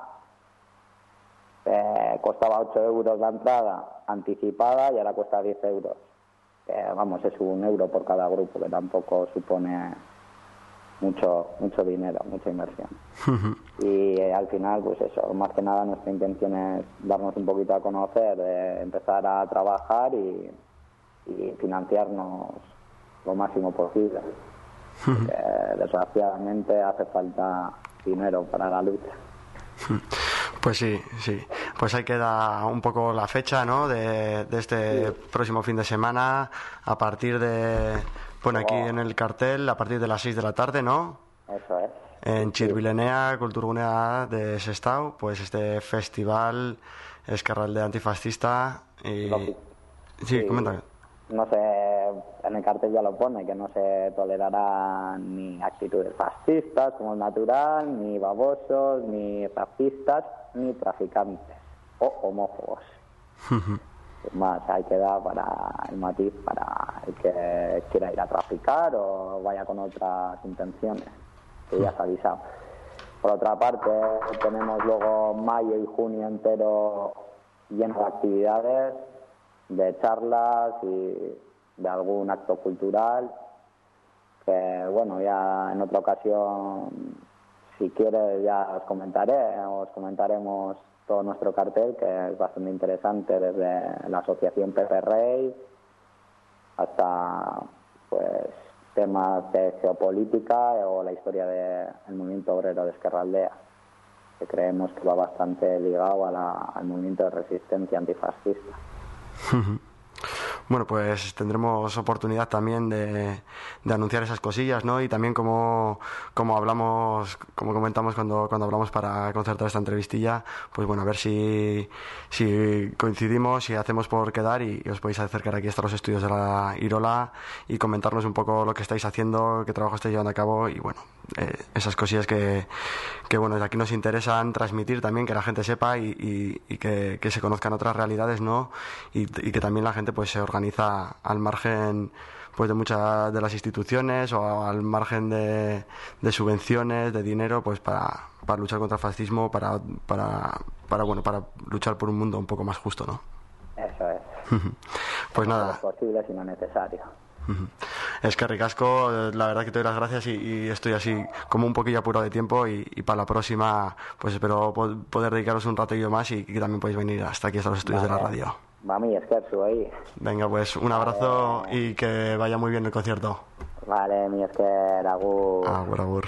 Costaba 8 euros la entrada anticipada y ahora cuesta 10 euros. Vamos, es 1 euro por cada grupo, que tampoco supone mucho dinero, mucha inversión. Y al final, pues eso, más que nada nuestra intención es darnos un poquito a conocer, empezar a trabajar y financiarnos lo máximo posible. Porque, desgraciadamente hace falta dinero para la lucha. Pues sí. Pues ahí queda un poco la fecha, ¿no? De este próximo fin de semana, a partir de... Pone aquí en el cartel, a partir de las 6 de la tarde, ¿no? Eso es. En Txirbilenea, Kulturgunea de Sestao, pues este festival Ezkerraldea Antifascista. Y... Sí, coméntame. No sé, en el cartel ya lo pone, que no se tolerarán ni actitudes fascistas, como es natural, ni babosos, ni racistas, ni traficantes o homófobos. Más hay que dar para el matiz para el que quiera ir a traficar o vaya con otras intenciones, que ya se ha avisado. Por otra parte, tenemos luego mayo y junio entero lleno de actividades, de charlas y de algún acto cultural, que bueno, ya en otra ocasión, si quieres, ya os comentaremos todo nuestro cartel, que es bastante interesante, desde la asociación Pepe Rey hasta pues temas de geopolítica o la historia del movimiento obrero de Ezkerraldea, que creemos que va bastante ligado al movimiento de resistencia antifascista. Bueno, pues tendremos oportunidad también de anunciar esas cosillas, ¿no? Y también como hablamos, como comentamos cuando hablamos para concertar esta entrevistilla, pues bueno, a ver si coincidimos, si hacemos por quedar y os podéis acercar aquí hasta los estudios de la Irola y comentarnos un poco lo que estáis haciendo, qué trabajo estáis llevando a cabo y bueno, esas cosillas que bueno, desde aquí nos interesan transmitir también, que la gente sepa y que se conozcan otras realidades, ¿no? Y que también la gente pues se organiza al margen pues de muchas de las instituciones o al margen de subvenciones, de dinero, pues para luchar contra el fascismo, para luchar por un mundo un poco más justo, ¿no? Eso es. Pues nada. No es posible sino necesario. Es que ricasco, la verdad que te doy las gracias y estoy así como un poquillo apurado de tiempo y para la próxima pues espero poder dedicaros un ratillo más y que también podéis venir hasta aquí, hasta los estudios de la radio. Mami, eskerzu ahí. Venga, pues un abrazo y que vaya muy bien el concierto. Vale, mi esker, agur. Agur, agur.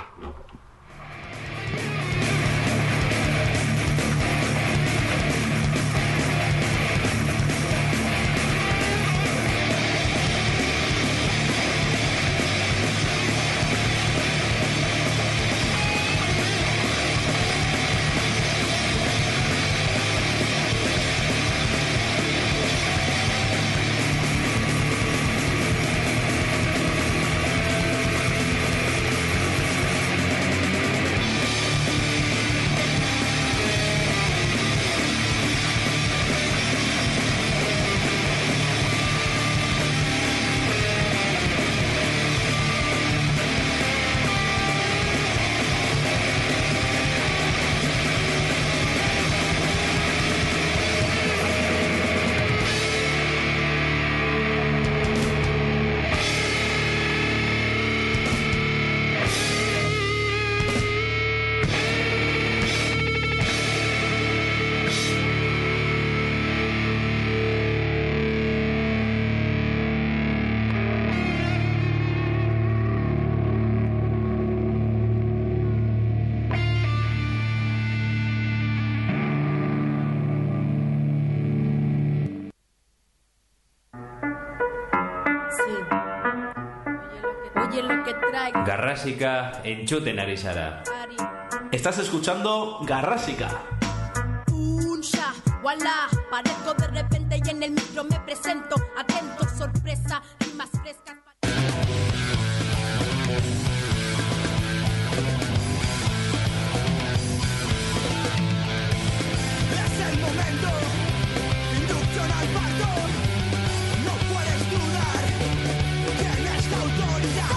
Garrasika entzuten ari zara. Estás escuchando Garrasika. Puncha, voilà, parezco de repente y en el micro me presento. Atento, sorpresa, rimas frescas. Es el momento, inducción al parto. No puedes dudar, tienes la autoridad.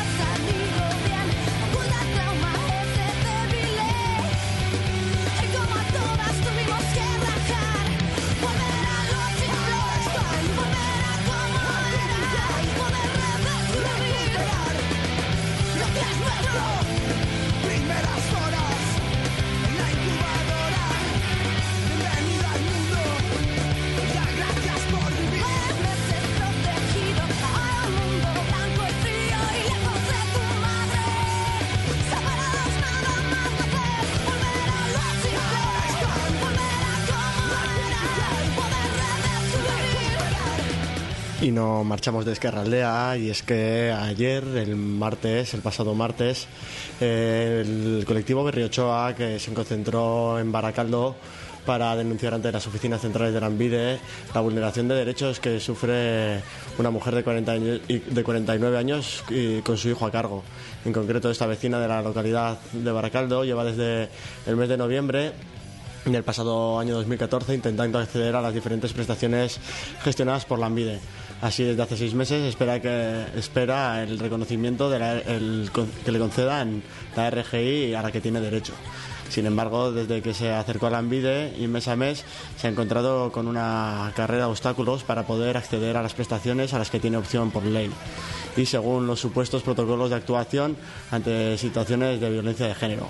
Y nos marchamos de Ezkerraldea, y es que ayer, el pasado martes, el colectivo Berriochoa, que se concentró en Barakaldo para denunciar ante las oficinas centrales de Lanbide la vulneración de derechos que sufre una mujer de 49 años y con su hijo a cargo. En concreto, esta vecina de la localidad de Barakaldo lleva desde el mes de noviembre del pasado año 2014 intentando acceder a las diferentes prestaciones gestionadas por Lanbide. Así, desde hace 6 meses espera el reconocimiento que le concedan la RGI a la que tiene derecho. Sin embargo, desde que se acercó a Lanbide y mes a mes se ha encontrado con una carrera de obstáculos para poder acceder a las prestaciones a las que tiene opción por ley y según los supuestos protocolos de actuación ante situaciones de violencia de género.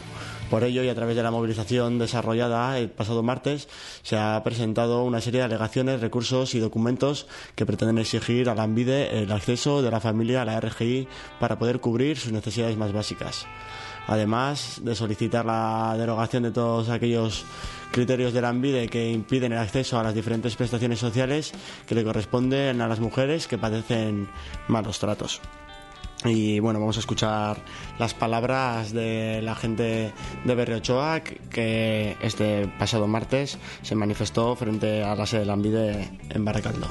Por ello, y a través de la movilización desarrollada el pasado martes, se ha presentado una serie de alegaciones, recursos y documentos que pretenden exigir a Lanbide el acceso de la familia a la RGI para poder cubrir sus necesidades más básicas. Además de solicitar la derogación de todos aquellos criterios de Lanbide que impiden el acceso a las diferentes prestaciones sociales que le corresponden a las mujeres que padecen malos tratos. Y bueno, vamos a escuchar las palabras de la gente de Berriochoa que este pasado martes se manifestó frente a la sede de Lanbide en Baracaldo.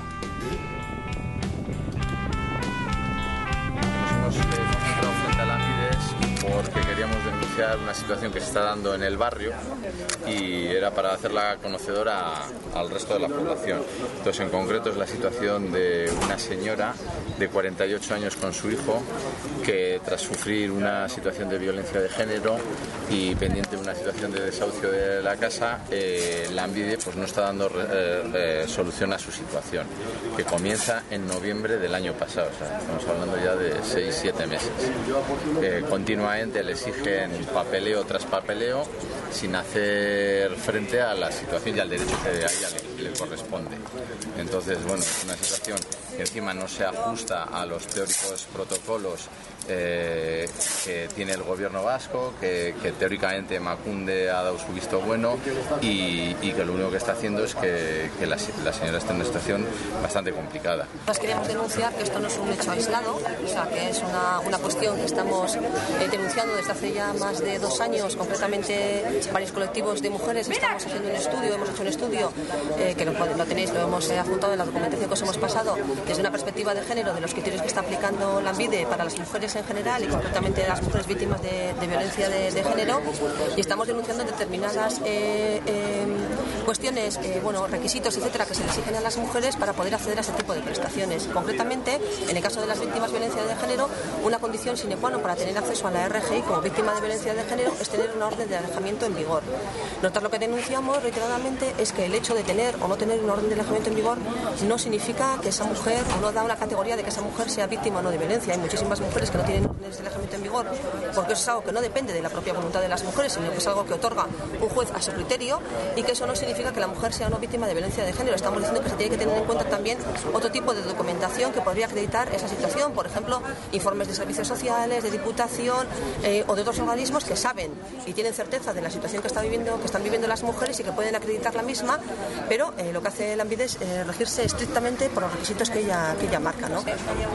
Nos hemos concentrado frente a Lanbide porque queríamos denunciar una situación que se está dando en el barrio y era para hacerla conocedora al resto de la población. Entonces, en concreto es la situación de una señora de 48 años con su hijo que tras sufrir una situación de violencia de género y pendiente de una situación de desahucio de la casa, Lanbide pues no está dando solución a su situación, que comienza en noviembre del año pasado. O sea, estamos hablando ya de 6-7 meses. Continuamente le exigen papeleo tras papeleo sin hacer frente a la situación y al derecho que a ella le corresponde. Entonces, bueno, es una situación que encima no se ajusta a los teóricos protocolos que tiene el gobierno vasco, que teóricamente Emakunde ha dado su visto bueno y que lo único que está haciendo es que la señora esté en una situación bastante complicada. Pues queríamos denunciar que esto no es un hecho aislado, o sea, que es una cuestión que estamos denunciando desde hace ya más de 2 años. Concretamente, varios colectivos de mujeres estamos haciendo un estudio, hemos hecho un estudio que lo tenéis, lo hemos adjuntado en la documentación que os hemos pasado, desde una perspectiva de género, de los criterios que está aplicando Lanbide para las mujeres en general y concretamente las mujeres víctimas de violencia de género, y estamos denunciando determinadas cuestiones, requisitos, etcétera, que se le exigen a las mujeres para poder acceder a este tipo de prestaciones. Concretamente, en el caso de las víctimas de violencia de género, una condición sine qua non para tener acceso a la RGI como víctima de violencia de género es tener una orden de alejamiento en vigor. Nosotros lo que denunciamos reiteradamente es que el hecho de tener o no tener una orden de alejamiento en vigor no significa que esa mujer, o no da una categoría de que esa mujer sea víctima o no de violencia. Hay muchísimas mujeres que no tienen órdenes de alejamiento en vigor porque eso es algo que no depende de la propia voluntad de las mujeres, sino que es algo que otorga un juez a su criterio, y que eso no significa que la mujer sea o no víctima de violencia de género. Estamos diciendo que se tiene que tener en cuenta también otro tipo de documentación que podría acreditar esa situación, por ejemplo, informes de servicios sociales, de Diputación o de otros organismos que saben y tienen certeza de la situación que están viviendo las mujeres y que pueden acreditar la misma, pero lo que hace Lanbide es regirse estrictamente por los requisitos que ella marca, ¿no?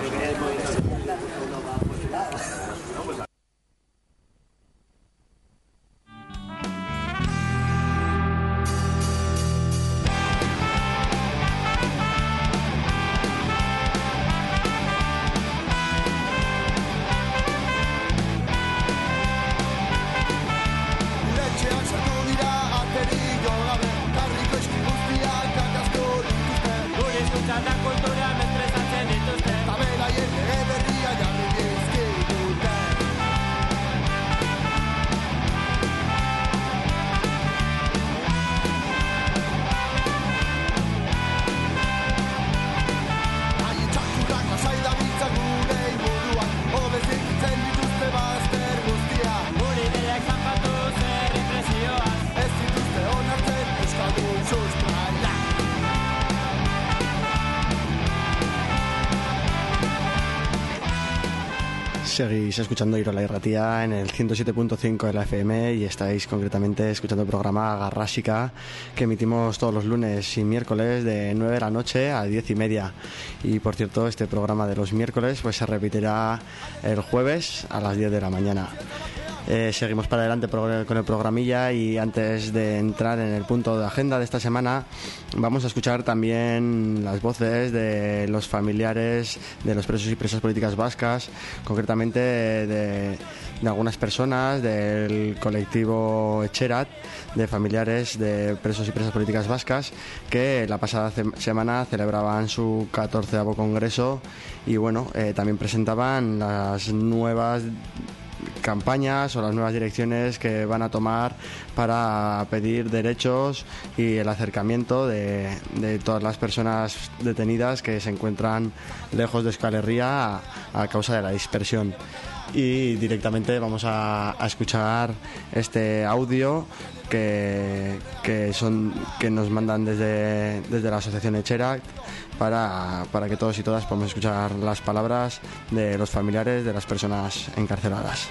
Seguís escuchando Irola y Ratía en el 107.5 de la FM y estáis concretamente escuchando el programa Garrásica, que emitimos todos los lunes y miércoles de 9 de la noche a 10:30. Y por cierto, este programa de los miércoles pues se repetirá el jueves a las 10 de la mañana. Seguimos para adelante con el programilla, y antes de entrar en el punto de agenda de esta semana vamos a escuchar también las voces de los familiares de los presos y presas políticas vascas, concretamente de algunas personas del colectivo Etxerat, de familiares de presos y presas políticas vascas, que la pasada semana celebraban su 14º congreso y también presentaban las nuevas campañas o las nuevas direcciones que van a tomar para pedir derechos y el acercamiento de todas las personas detenidas que se encuentran lejos de Euskal Herria a causa de la dispersión. y directamente vamos a escuchar este audio que nos mandan desde la asociación Etxerat para que todos y todas podamos escuchar las palabras de los familiares de las personas encarceladas.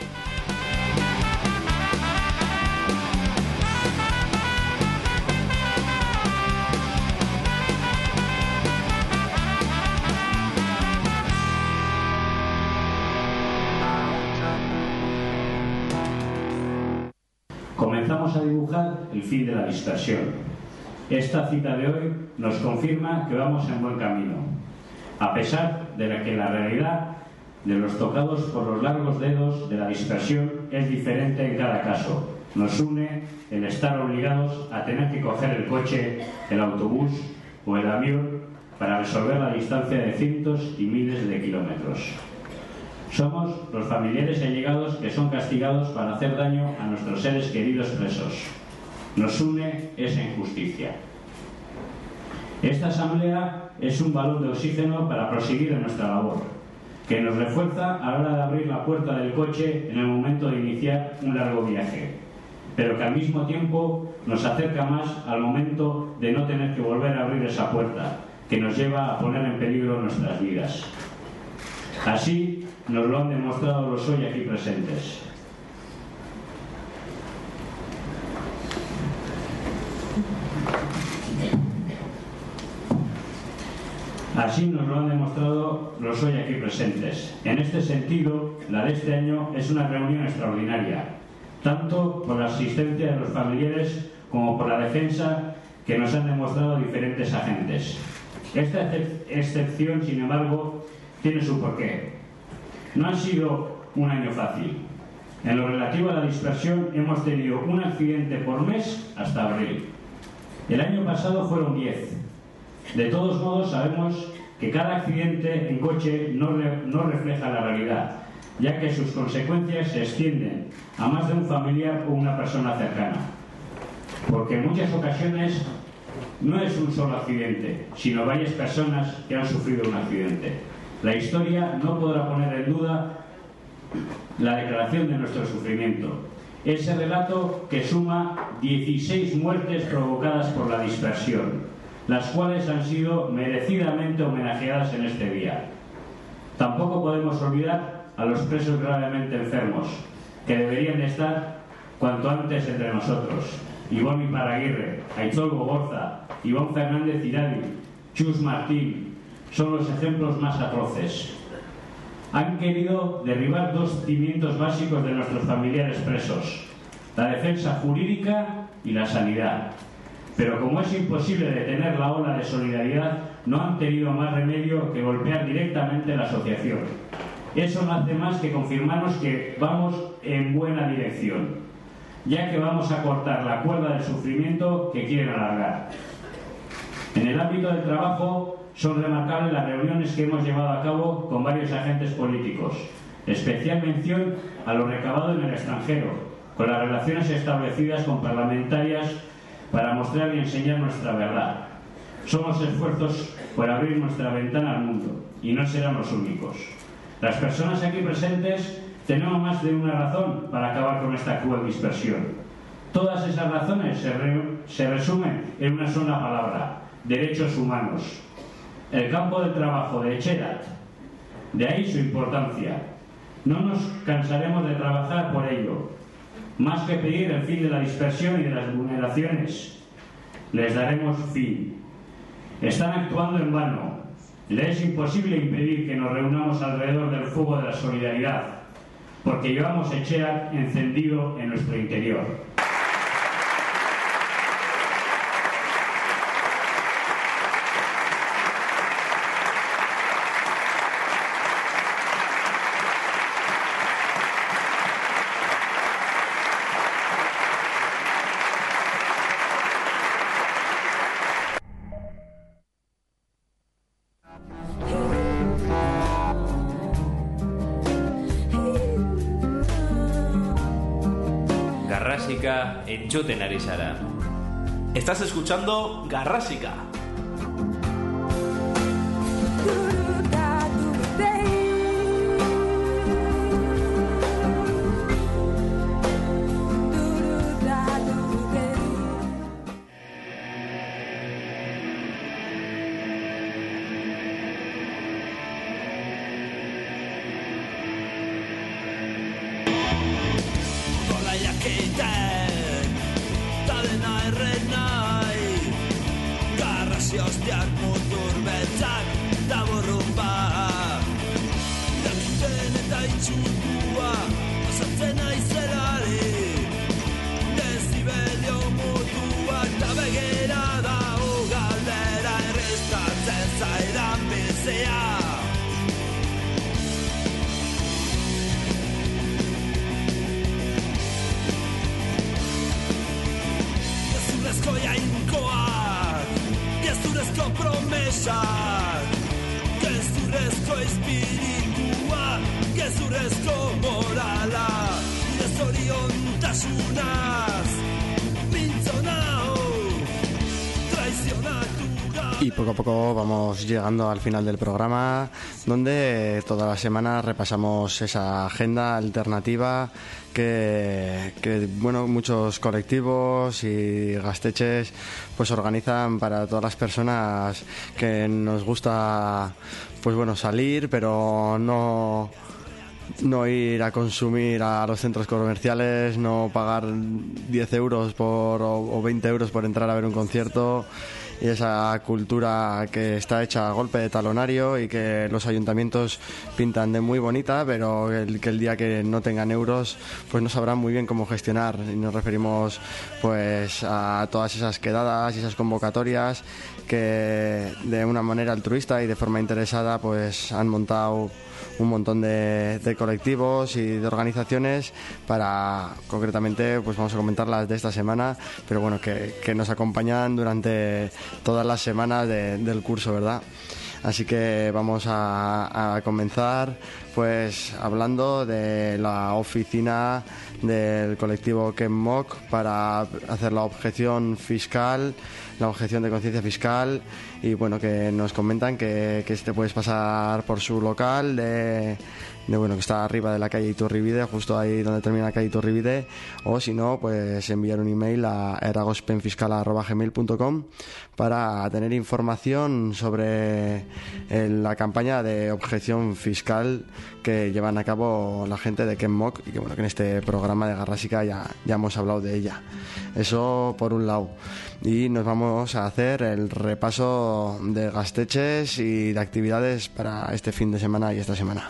Comenzamos a dibujar el fin de la dispersión. Esta cita de hoy nos confirma que vamos en buen camino, a pesar de que la realidad de los tocados por los largos dedos de la dispersión es diferente en cada caso. Nos une el estar obligados a tener que coger el coche, el autobús o el avión para resolver la distancia de cientos y miles de kilómetros. Somos los familiares y allegados que son castigados para hacer daño a nuestros seres queridos presos. Nos une esa injusticia. Esta asamblea es un balón de oxígeno para proseguir en nuestra labor, que nos refuerza a la hora de abrir la puerta del coche en el momento de iniciar un largo viaje, pero que al mismo tiempo nos acerca más al momento de no tener que volver a abrir esa puerta, que nos lleva a poner en peligro nuestras vidas. Así nos lo han demostrado los hoy aquí presentes. Así nos lo han demostrado los hoy aquí presentes. En este sentido, la de este año es una reunión extraordinaria, tanto por la asistencia de los familiares como por la defensa que nos han demostrado diferentes agentes. Esta excepción, sin embargo, tiene su porqué. No ha sido un año fácil. En lo relativo a la dispersión, hemos tenido un accidente por mes hasta abril. El año pasado fueron 10. De todos modos, sabemos que cada accidente en coche no refleja la realidad, ya que sus consecuencias se extienden a más de un familiar o una persona cercana. Porque en muchas ocasiones no es un solo accidente, sino varias personas que han sufrido un accidente. La historia no podrá poner en duda la declaración de nuestro sufrimiento. Ese relato que suma 16 muertes provocadas por la dispersión, las cuales han sido merecidamente homenajeadas en este día. Tampoco podemos olvidar a los presos gravemente enfermos, que deberían de estar cuanto antes entre nosotros. Ivón Iparaguirre, Aitzol Gogorza, Iván Fernández Iradi, Chus Martín, son los ejemplos más atroces. Han querido derribar dos cimientos básicos de nuestros familiares presos: la defensa jurídica y la sanidad. Pero como es imposible detener la ola de solidaridad, no han tenido más remedio que golpear directamente la asociación. Eso no hace más que confirmarnos que vamos en buena dirección, ya que vamos a cortar la cuerda del sufrimiento que quieren alargar. En el ámbito del trabajo, son remarcables las reuniones que hemos llevado a cabo con varios agentes políticos. Especial mención a lo recabado en el extranjero, con las relaciones establecidas con parlamentarias para mostrar y enseñar nuestra verdad. Somos esfuerzos por abrir nuestra ventana al mundo, y no serán los únicos. Las personas aquí presentes tenemos más de una razón para acabar con esta cruel dispersión. Todas esas razones se resumen en una sola palabra: derechos humanos. El campo de trabajo de Etxerat, de ahí su importancia. No nos cansaremos de trabajar por ello. Más que pedir el fin de la dispersión y de las vulneraciones, les daremos fin. Están actuando en vano. Les es imposible impedir que nos reunamos alrededor del fuego de la solidaridad, porque llevamos Etxerat encendido en nuestro interior. Garrasika entzuten ari zara. Estás escuchando Garrasika. egiten ta dena errenai garrasi ostiak mutur betzak da borrumba jakiten eta itxukua pasatzen aizerari dezibelio mutuak da begirada ugaldera errestatzen zaidan bizea. Gezurrezko jainkoak, gezurrezko promesak, gezurrezko espiritua, gezurrezko morala, gure zoriontasunaz, mintzo nao, traizionatu. Y poco a poco vamos llegando al final del programa, donde todas las semanas repasamos esa agenda alternativa que bueno, muchos colectivos y gasteches pues organizan para todas las personas que nos gusta pues bueno, salir, pero no ir a consumir a los centros comerciales, no pagar 10 euros o 20 euros por entrar a ver un concierto. Y esa cultura que está hecha a golpe de talonario y que los ayuntamientos pintan de muy bonita, pero que el día que no tengan euros pues no sabrán muy bien cómo gestionar. Y nos referimos pues a todas esas quedadas y esas convocatorias que de una manera altruista y de forma interesada pues han montado un montón de colectivos y de organizaciones para, concretamente, pues vamos a comentar las de esta semana, pero bueno, que nos acompañan durante todas las semanas del curso, ¿verdad? Así que vamos a comenzar pues hablando de la oficina del colectivo KenMok para hacer la objeción fiscal, la objeción de conciencia fiscal, y bueno, que nos comentan que te puedes pasar por su local de bueno, que está arriba de la calle Iturribide, justo ahí donde termina la calle Iturribide, o si no, pues enviar un email a eragospenfiscal@gmail.com para tener información sobre la campaña de objeción fiscal que llevan a cabo la gente de KenMok, y que bueno, que en este programa de Garrásica ya hemos hablado de ella. Eso por un lado. Y nos vamos a hacer el repaso de gasteches y de actividades para este fin de semana y esta semana.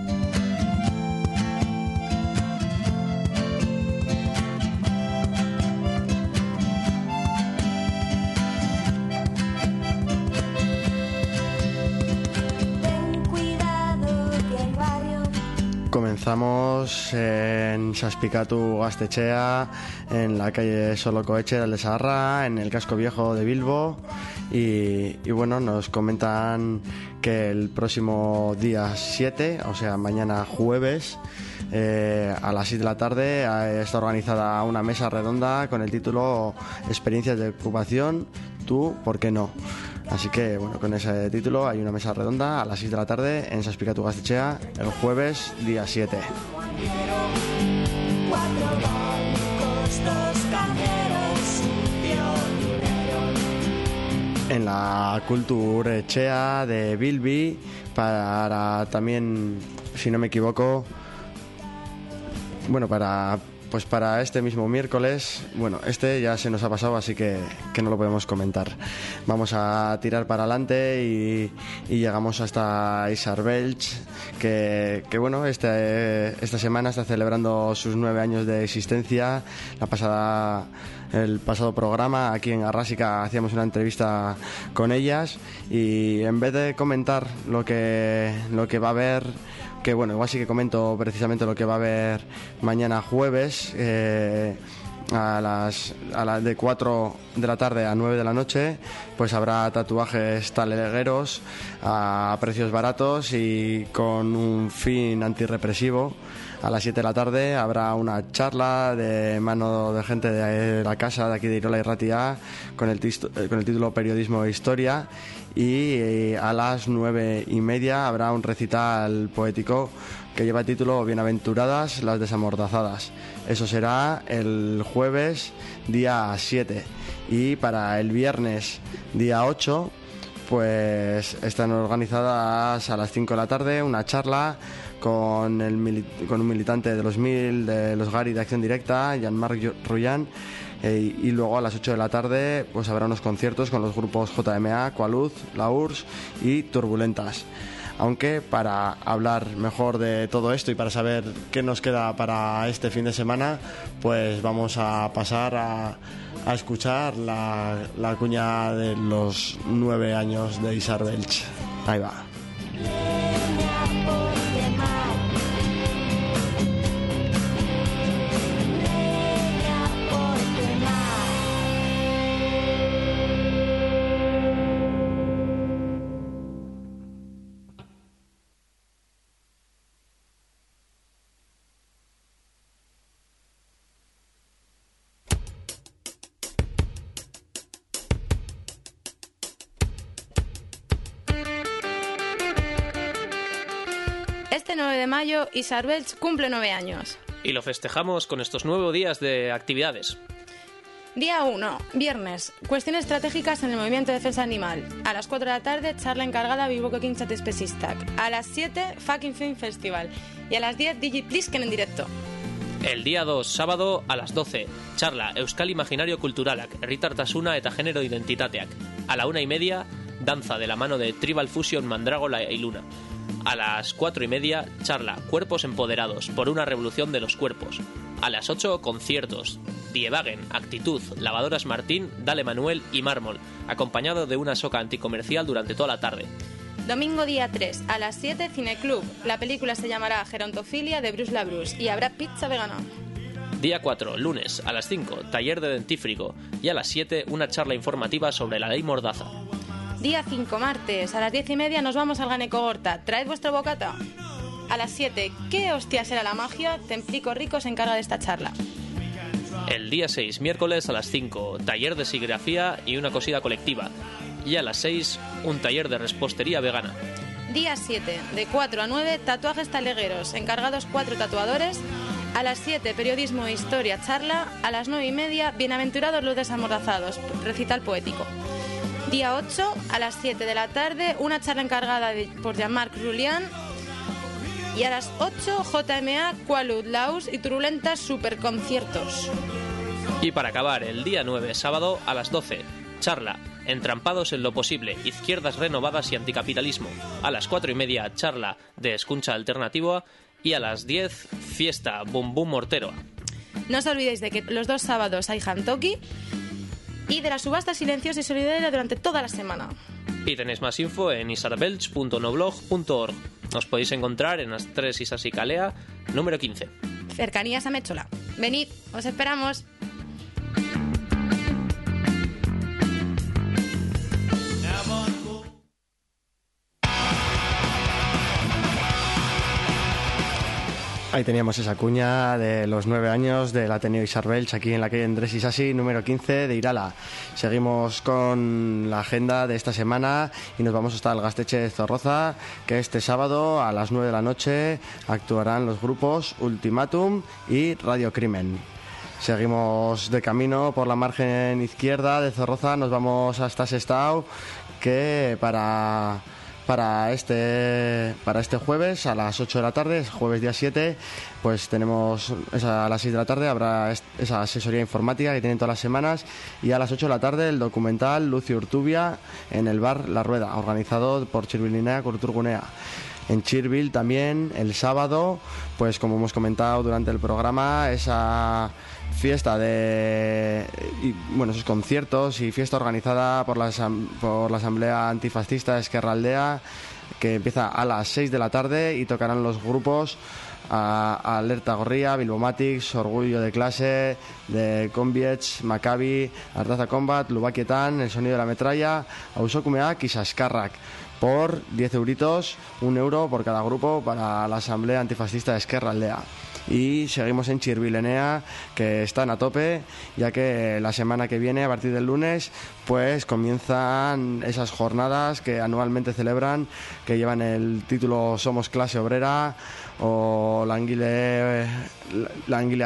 Comenzamos en Saspikatu Gaztetxea, en la calle Solocoetxe del Saharra, en el casco viejo de Bilbo, y bueno, nos comentan que el próximo día 7, o sea mañana jueves, a las 6 de la tarde está organizada una mesa redonda con el título Experiencias de ocupación, tú, ¿por qué no? Así que, bueno, con ese título hay una mesa redonda a las 6 de la tarde en Saspikatu Gaztetxea el jueves, día 7. En la Kulturechea de Bilbi, para también, si no me equivoco, bueno, para este mismo miércoles, bueno, este ya se nos ha pasado, así que no lo podemos comentar. Vamos a tirar para adelante y llegamos hasta Isarbelch, que bueno, esta semana está celebrando sus 9 años de existencia. El pasado programa aquí en Garrásica hacíamos una entrevista con ellas, y en vez de comentar lo que va a haber, que bueno, igual sí que comento precisamente lo que va a haber mañana jueves, a las de 4 de la tarde a 9 de la noche, pues habrá tatuajes talegueros a precios baratos y con un fin antirrepresivo. A las 7 de la tarde habrá una charla de mano de gente de la casa de aquí de Irola y Ratia con el título Periodismo e Historia, y a las 9:30 habrá un recital poético que lleva el título Bienaventuradas las desamordazadas. Eso será el jueves día 7, y para el viernes día 8 pues están organizadas a las 5 de la tarde una charla con un militante de los 1000, de los Gari de Acción Directa, Jean-Marc Rullan. Y luego a las 8 de la tarde pues habrá unos conciertos con los grupos JMA, Qualuz, La URSS y Turbulentas. Aunque para hablar mejor de todo esto y para saber qué nos queda para este fin de semana, pues vamos a pasar a escuchar la cuña de los 9 años de Isar Belch. Ahí va. Este 9 de mayo, Isar Belch cumple 9 años. Y lo festejamos con estos 9 días de actividades. Día 1, viernes, cuestiones estratégicas en el movimiento de defensa animal. A las 4 de la tarde, charla encargada Bilboko Kintzat Spesistak. A las 7, Fucking Film Festival. Y a las 10, Digiplisken en directo. El día 2, sábado, a las 12, charla Euskal Imaginario Kulturalak, Herritartasuna eta Genero Identitateak. A la 1:30, danza de la mano de Tribal Fusion Mandrágola y Luna. A las 4:30, charla Cuerpos Empoderados por una revolución de los cuerpos. A las 8, conciertos Dievagen, Actitud, Lavadoras Martín, Dale Manuel y Mármol, acompañado de una soca anticomercial durante toda la tarde. Domingo día 3, a las 7, Cineclub. La película se llamará Gerontofilia de Bruce LaBruce y habrá pizza vegana. Día 4, lunes, a las 5, taller de dentífrico. Y a las 7, una charla informativa sobre la ley Mordaza. Día 5, martes, a las 10:30 nos vamos al Ganecogorta. Traed vuestro bocata. A las 7, ¿qué hostia será la magia? Templico Rico se encarga de esta charla. El día 6, miércoles, a las 5, taller de serigrafía y una cosida colectiva. Y a las 6, un taller de repostería vegana. Día 7, de 4 a 9, tatuajes talegueros, encargados 4 tatuadores. A las 7, periodismo e historia, charla. A las 9:30, bienaventurados los desamordazados, recital poético. Día 8, a las 7 de la tarde, una charla encargada por Jean-Marc Rullan. Y a las 8, JMA, Qualud, Laus y Turbulentas superconciertos. Y para acabar, el día 9, sábado, a las 12, charla Entrampados en lo posible, izquierdas renovadas y anticapitalismo. A las 4:30, charla de Escucha Alternativa. Y a las 10, fiesta Bum Bum Morteroa. No os olvidéis de que los 2 sábados hay Jantoki y de la subasta silenciosa y solidaria durante toda la semana. Y tenéis más info en isarbelch.noblog.org. Os podéis encontrar en Astres Isasi Calea, número 15. Cercanías a Méchola. Venid, os esperamos. Ahí teníamos esa cuña de los 9 años del Ateneo Isar Belch, aquí en la calle Andrés Isasi, número 15 de Irala. Seguimos con la agenda de esta semana y nos vamos hasta el Gaztetxe Zorroza, que este sábado a las 9 de la noche actuarán los grupos Ultimatum y Radio Crimen. Seguimos de camino por la margen izquierda de Zorroza, nos vamos hasta Sestao, que para este jueves a las 8 de la tarde, jueves día 7, pues tenemos a las 6 de la tarde habrá esa asesoría informática que tienen todas las semanas, y a las 8 de la tarde el documental Lucio Urtubia en el bar La Rueda, organizado por Chirbilinea Culturgunea. En Chirbil también el sábado, pues como hemos comentado durante el programa, esa fiesta esos conciertos y fiesta organizada por la Asamblea Antifascista Esquerra Aldea, que empieza a las 6 de la tarde y tocarán los grupos Alerta Gorria, Bilbomatics, Orgullo de Clase, de Conviets, Maccabi, Artaza Combat, Lubakietan, El Sonido de la Metralla, Ausokumeak y Saskarrak. Por 10 euritos, 1 euro por cada grupo para la Asamblea Antifascista de Esquerra Aldea. Y seguimos en Chirbilenea, que están a tope, ya que la semana que viene, a partir del lunes, pues comienzan esas jornadas que anualmente celebran, que llevan el título Somos Clase Obrera o la Anguile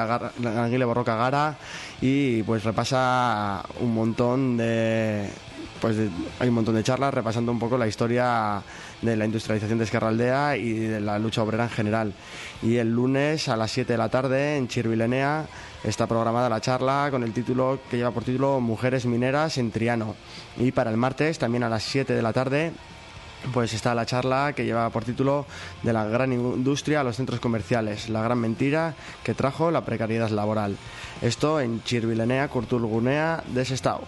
Borroca Gara, y pues repasa un montón de pues hay un montón de charlas repasando un poco la historia de la industrialización de Ezkerraldea y de la lucha obrera en general. Y el lunes a las 7 de la tarde en Chirbilenea está programada la charla con el título que lleva por título Mujeres mineras en Triano. Y para el martes también a las 7 de la tarde pues está la charla que lleva por título De la gran industria a los centros comerciales, la gran mentira que trajo la precariedad laboral. Esto en Chirbilenea, Kurtulgunea de Sestao.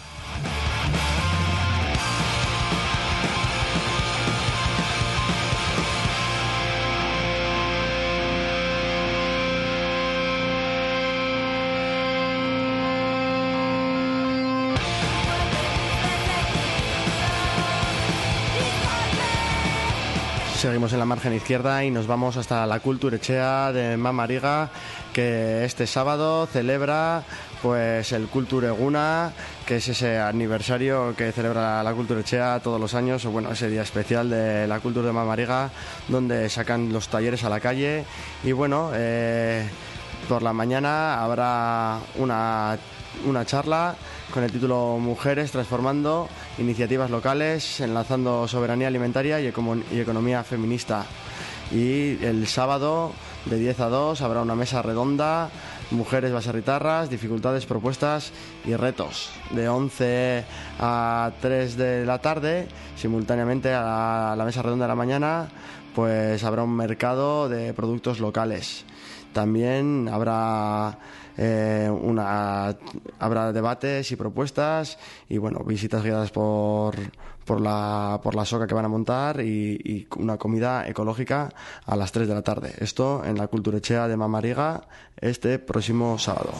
Seguimos en la margen izquierda y nos vamos hasta la Kulturechea de Mamariga, que este sábado celebra pues el Kultureguna, que es ese aniversario que celebra la Kulturechea todos los años, o bueno, ese día especial de la Kultur de Mamariga, donde sacan los talleres a la calle. Y bueno, por la mañana habrá una charla con el título Mujeres transformando iniciativas locales, enlazando soberanía alimentaria y economía feminista. Y el sábado de 10 a 2 habrá una mesa redonda, Mujeres baserritarras, dificultades, propuestas y retos. De 11 a 3 de la tarde, simultáneamente a la mesa redonda de la mañana, pues habrá un mercado de productos locales. También habrá debates y propuestas y bueno, visitas guiadas por la soca que van a montar y una comida ecológica a las 3 de la tarde. Esto en la Kulturechea de Mamariga este próximo sábado.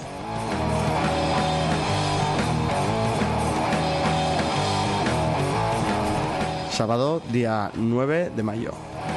Sábado, día 9 de mayo.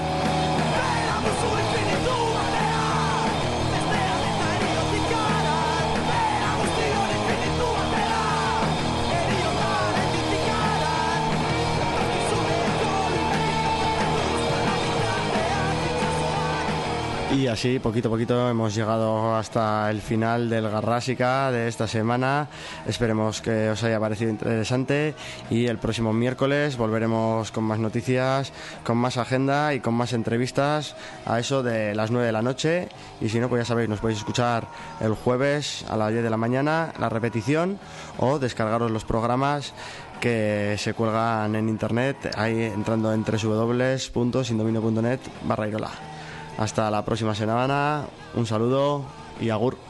Y así, poquito a poquito, hemos llegado hasta el final del Garrásica de esta semana. Esperemos que os haya parecido interesante y el próximo miércoles volveremos con más noticias, con más agenda y con más entrevistas a eso de las 9 de la noche. Y si no, pues ya sabéis, nos podéis escuchar el jueves a las 10 de la mañana, la repetición, o descargaros los programas que se cuelgan en internet, ahí entrando en www.sindominio.net/Irola. Hasta la próxima semana, un saludo y agur.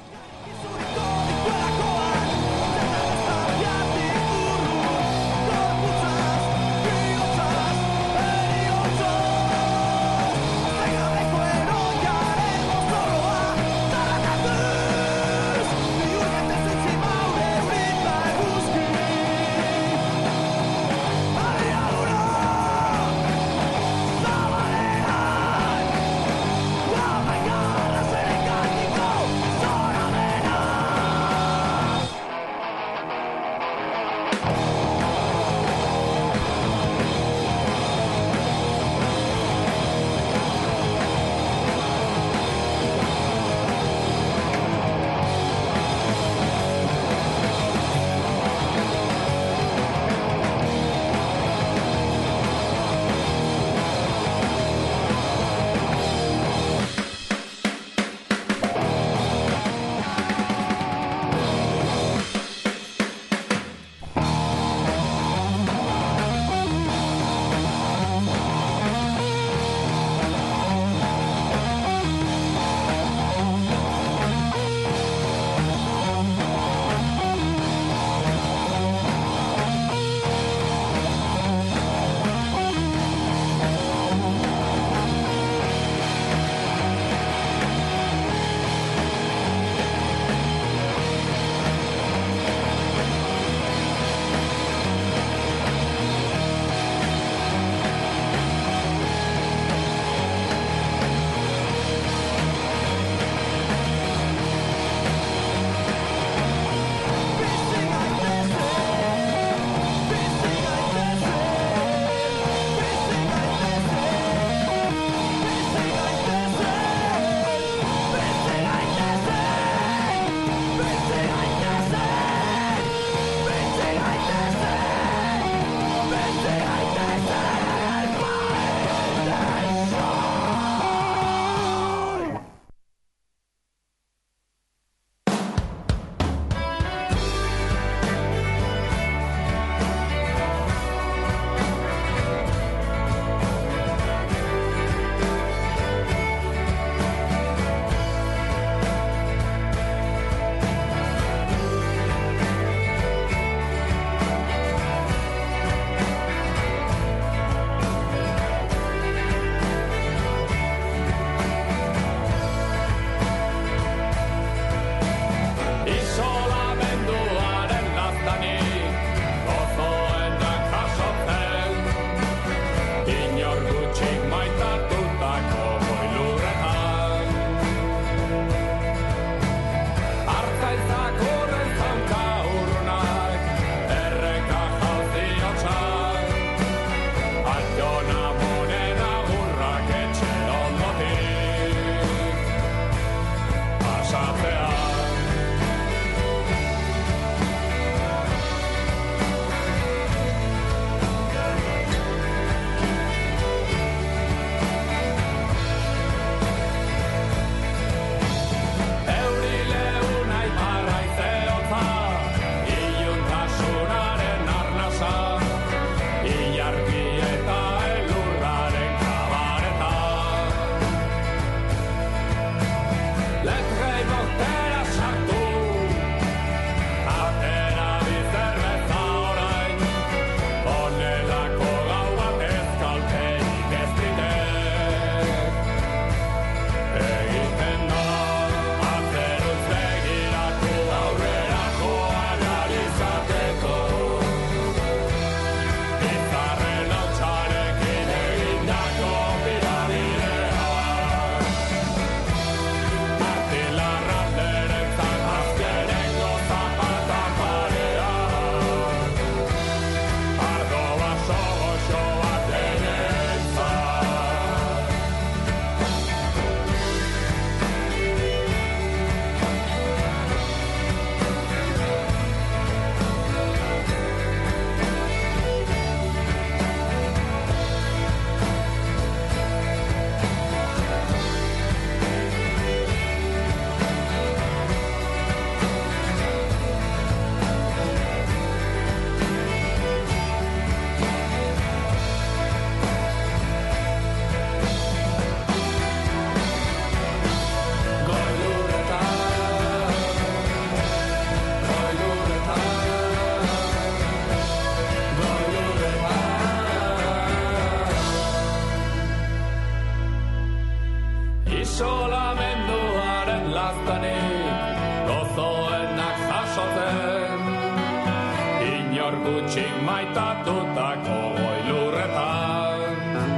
Isolamenduaren laztanik gozoenak jasotzen, inor gutxik maitatutako goilurretan.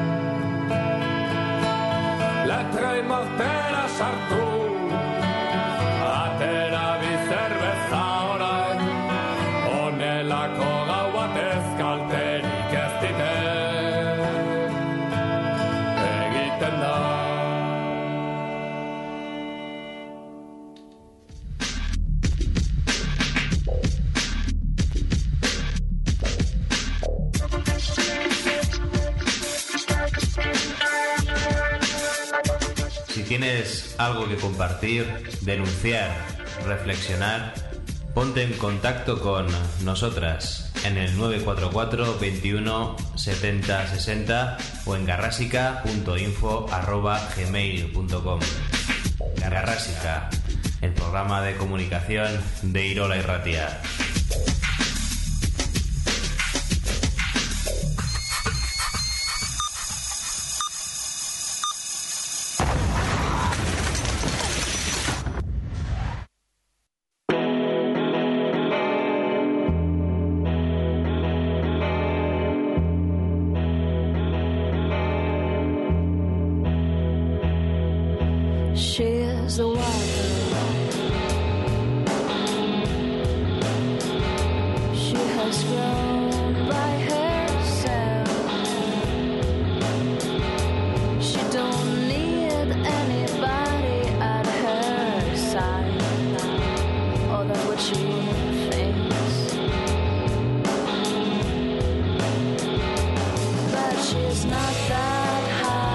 Letrei mortera sartu, atera bizerbeza orain, honelako gau batez kalterik ez diten egiten da. Si tienes algo que compartir, denunciar, reflexionar, ponte en contacto con nosotras en el 944 21 70 60 o en garrasica.info@gmail.com. Garrasica, el programa de comunicación de Irola Irratia. She is a wild girl. She has grown by herself. She don't need anybody at her side. Oh, that's what she thinks. But she's not that high.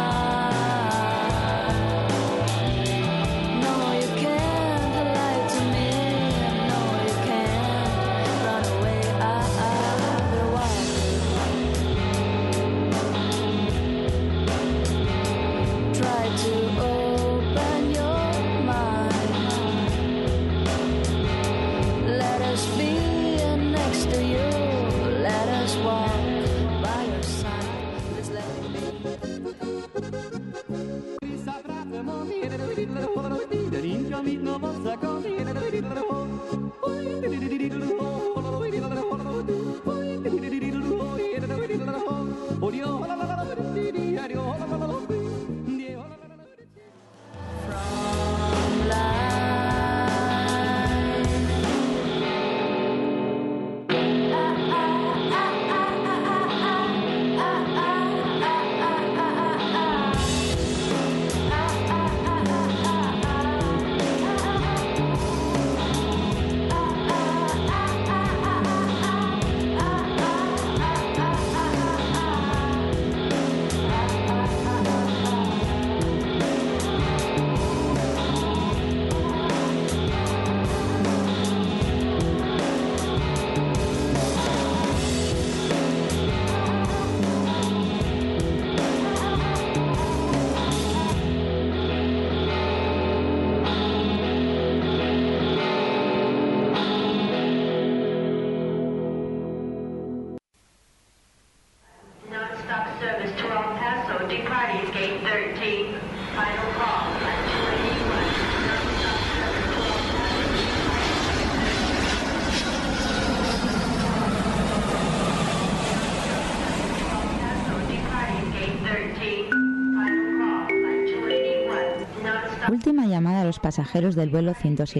Última llamada a los pasajeros del vuelo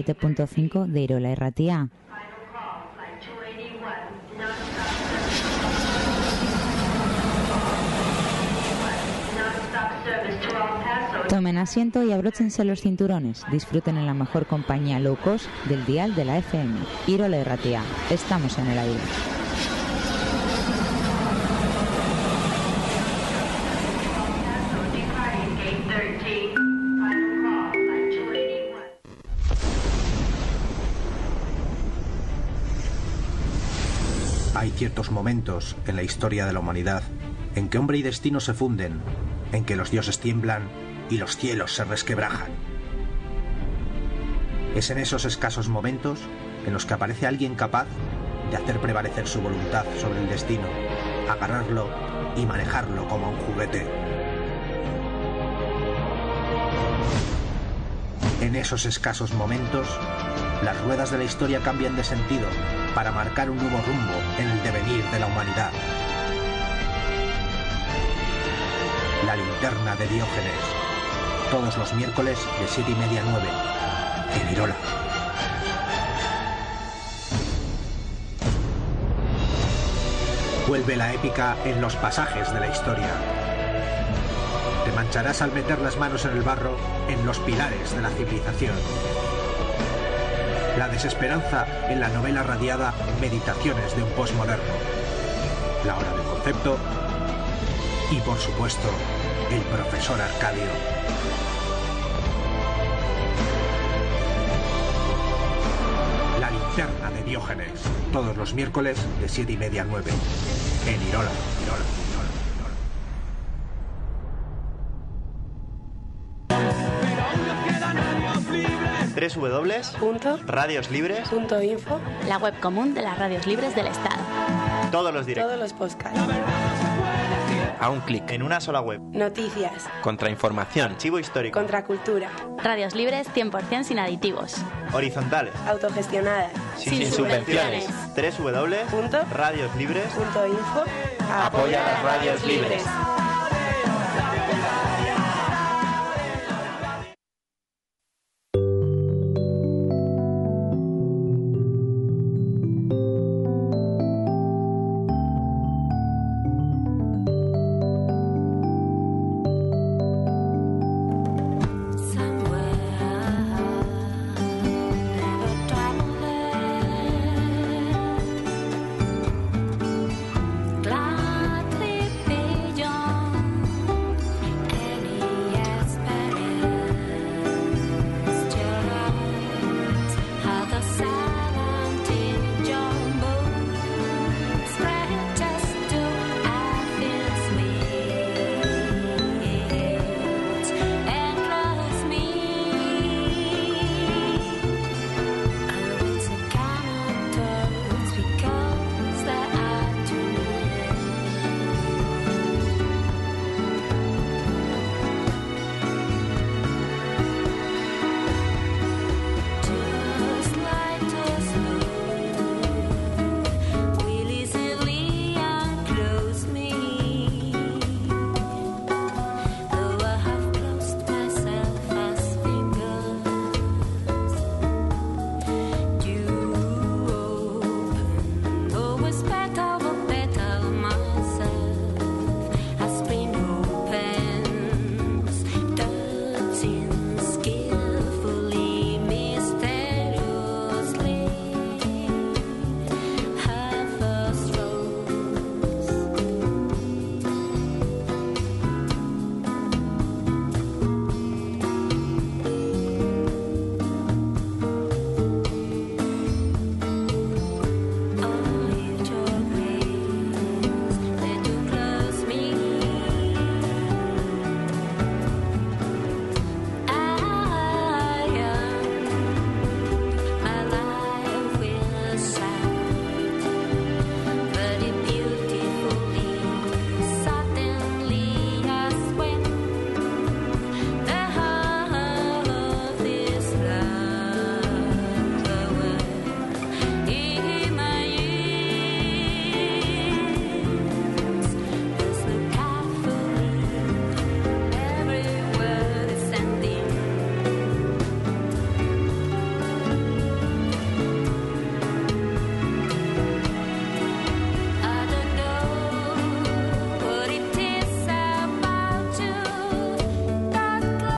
107.5 de Irola Irratia. Tomen asiento y abróchense los cinturones. Disfruten en la mejor compañía low cost del dial de la FM. Irola Irratia. Estamos en el aire. Hay ciertos momentos en la historia de la humanidad en que hombre y destino se funden, en que los dioses tiemblan y los cielos se resquebrajan. Es en esos escasos momentos en los que aparece alguien capaz de hacer prevalecer su voluntad sobre el destino, agarrarlo y manejarlo como un juguete. En esos escasos momentos, las ruedas de la historia cambian de sentido para marcar un nuevo rumbo en el devenir de la humanidad. La linterna de Diógenes, todos los miércoles de 7:30 a 9, en Irola. Vuelve la épica en los pasajes de la historia. Te mancharás al meter las manos en el barro en los pilares de la civilización. La desesperanza en la novela radiada Meditaciones de un postmoderno. La hora del concepto. Y por supuesto, el profesor Arcadio. La linterna de Diógenes. Todos los miércoles de 7:30 a 9. En Irola. www.radioslibres.info, la web común de las radios libres del Estado. Todos los directos. Todos los podcasts. A un clic, en una sola web. Noticias. Contrainformación. Archivo histórico. Contracultura. Radios libres 100% sin aditivos. Horizontales. Autogestionadas. Sin subvenciones. www.radioslibres.info. Apoya las radios libres.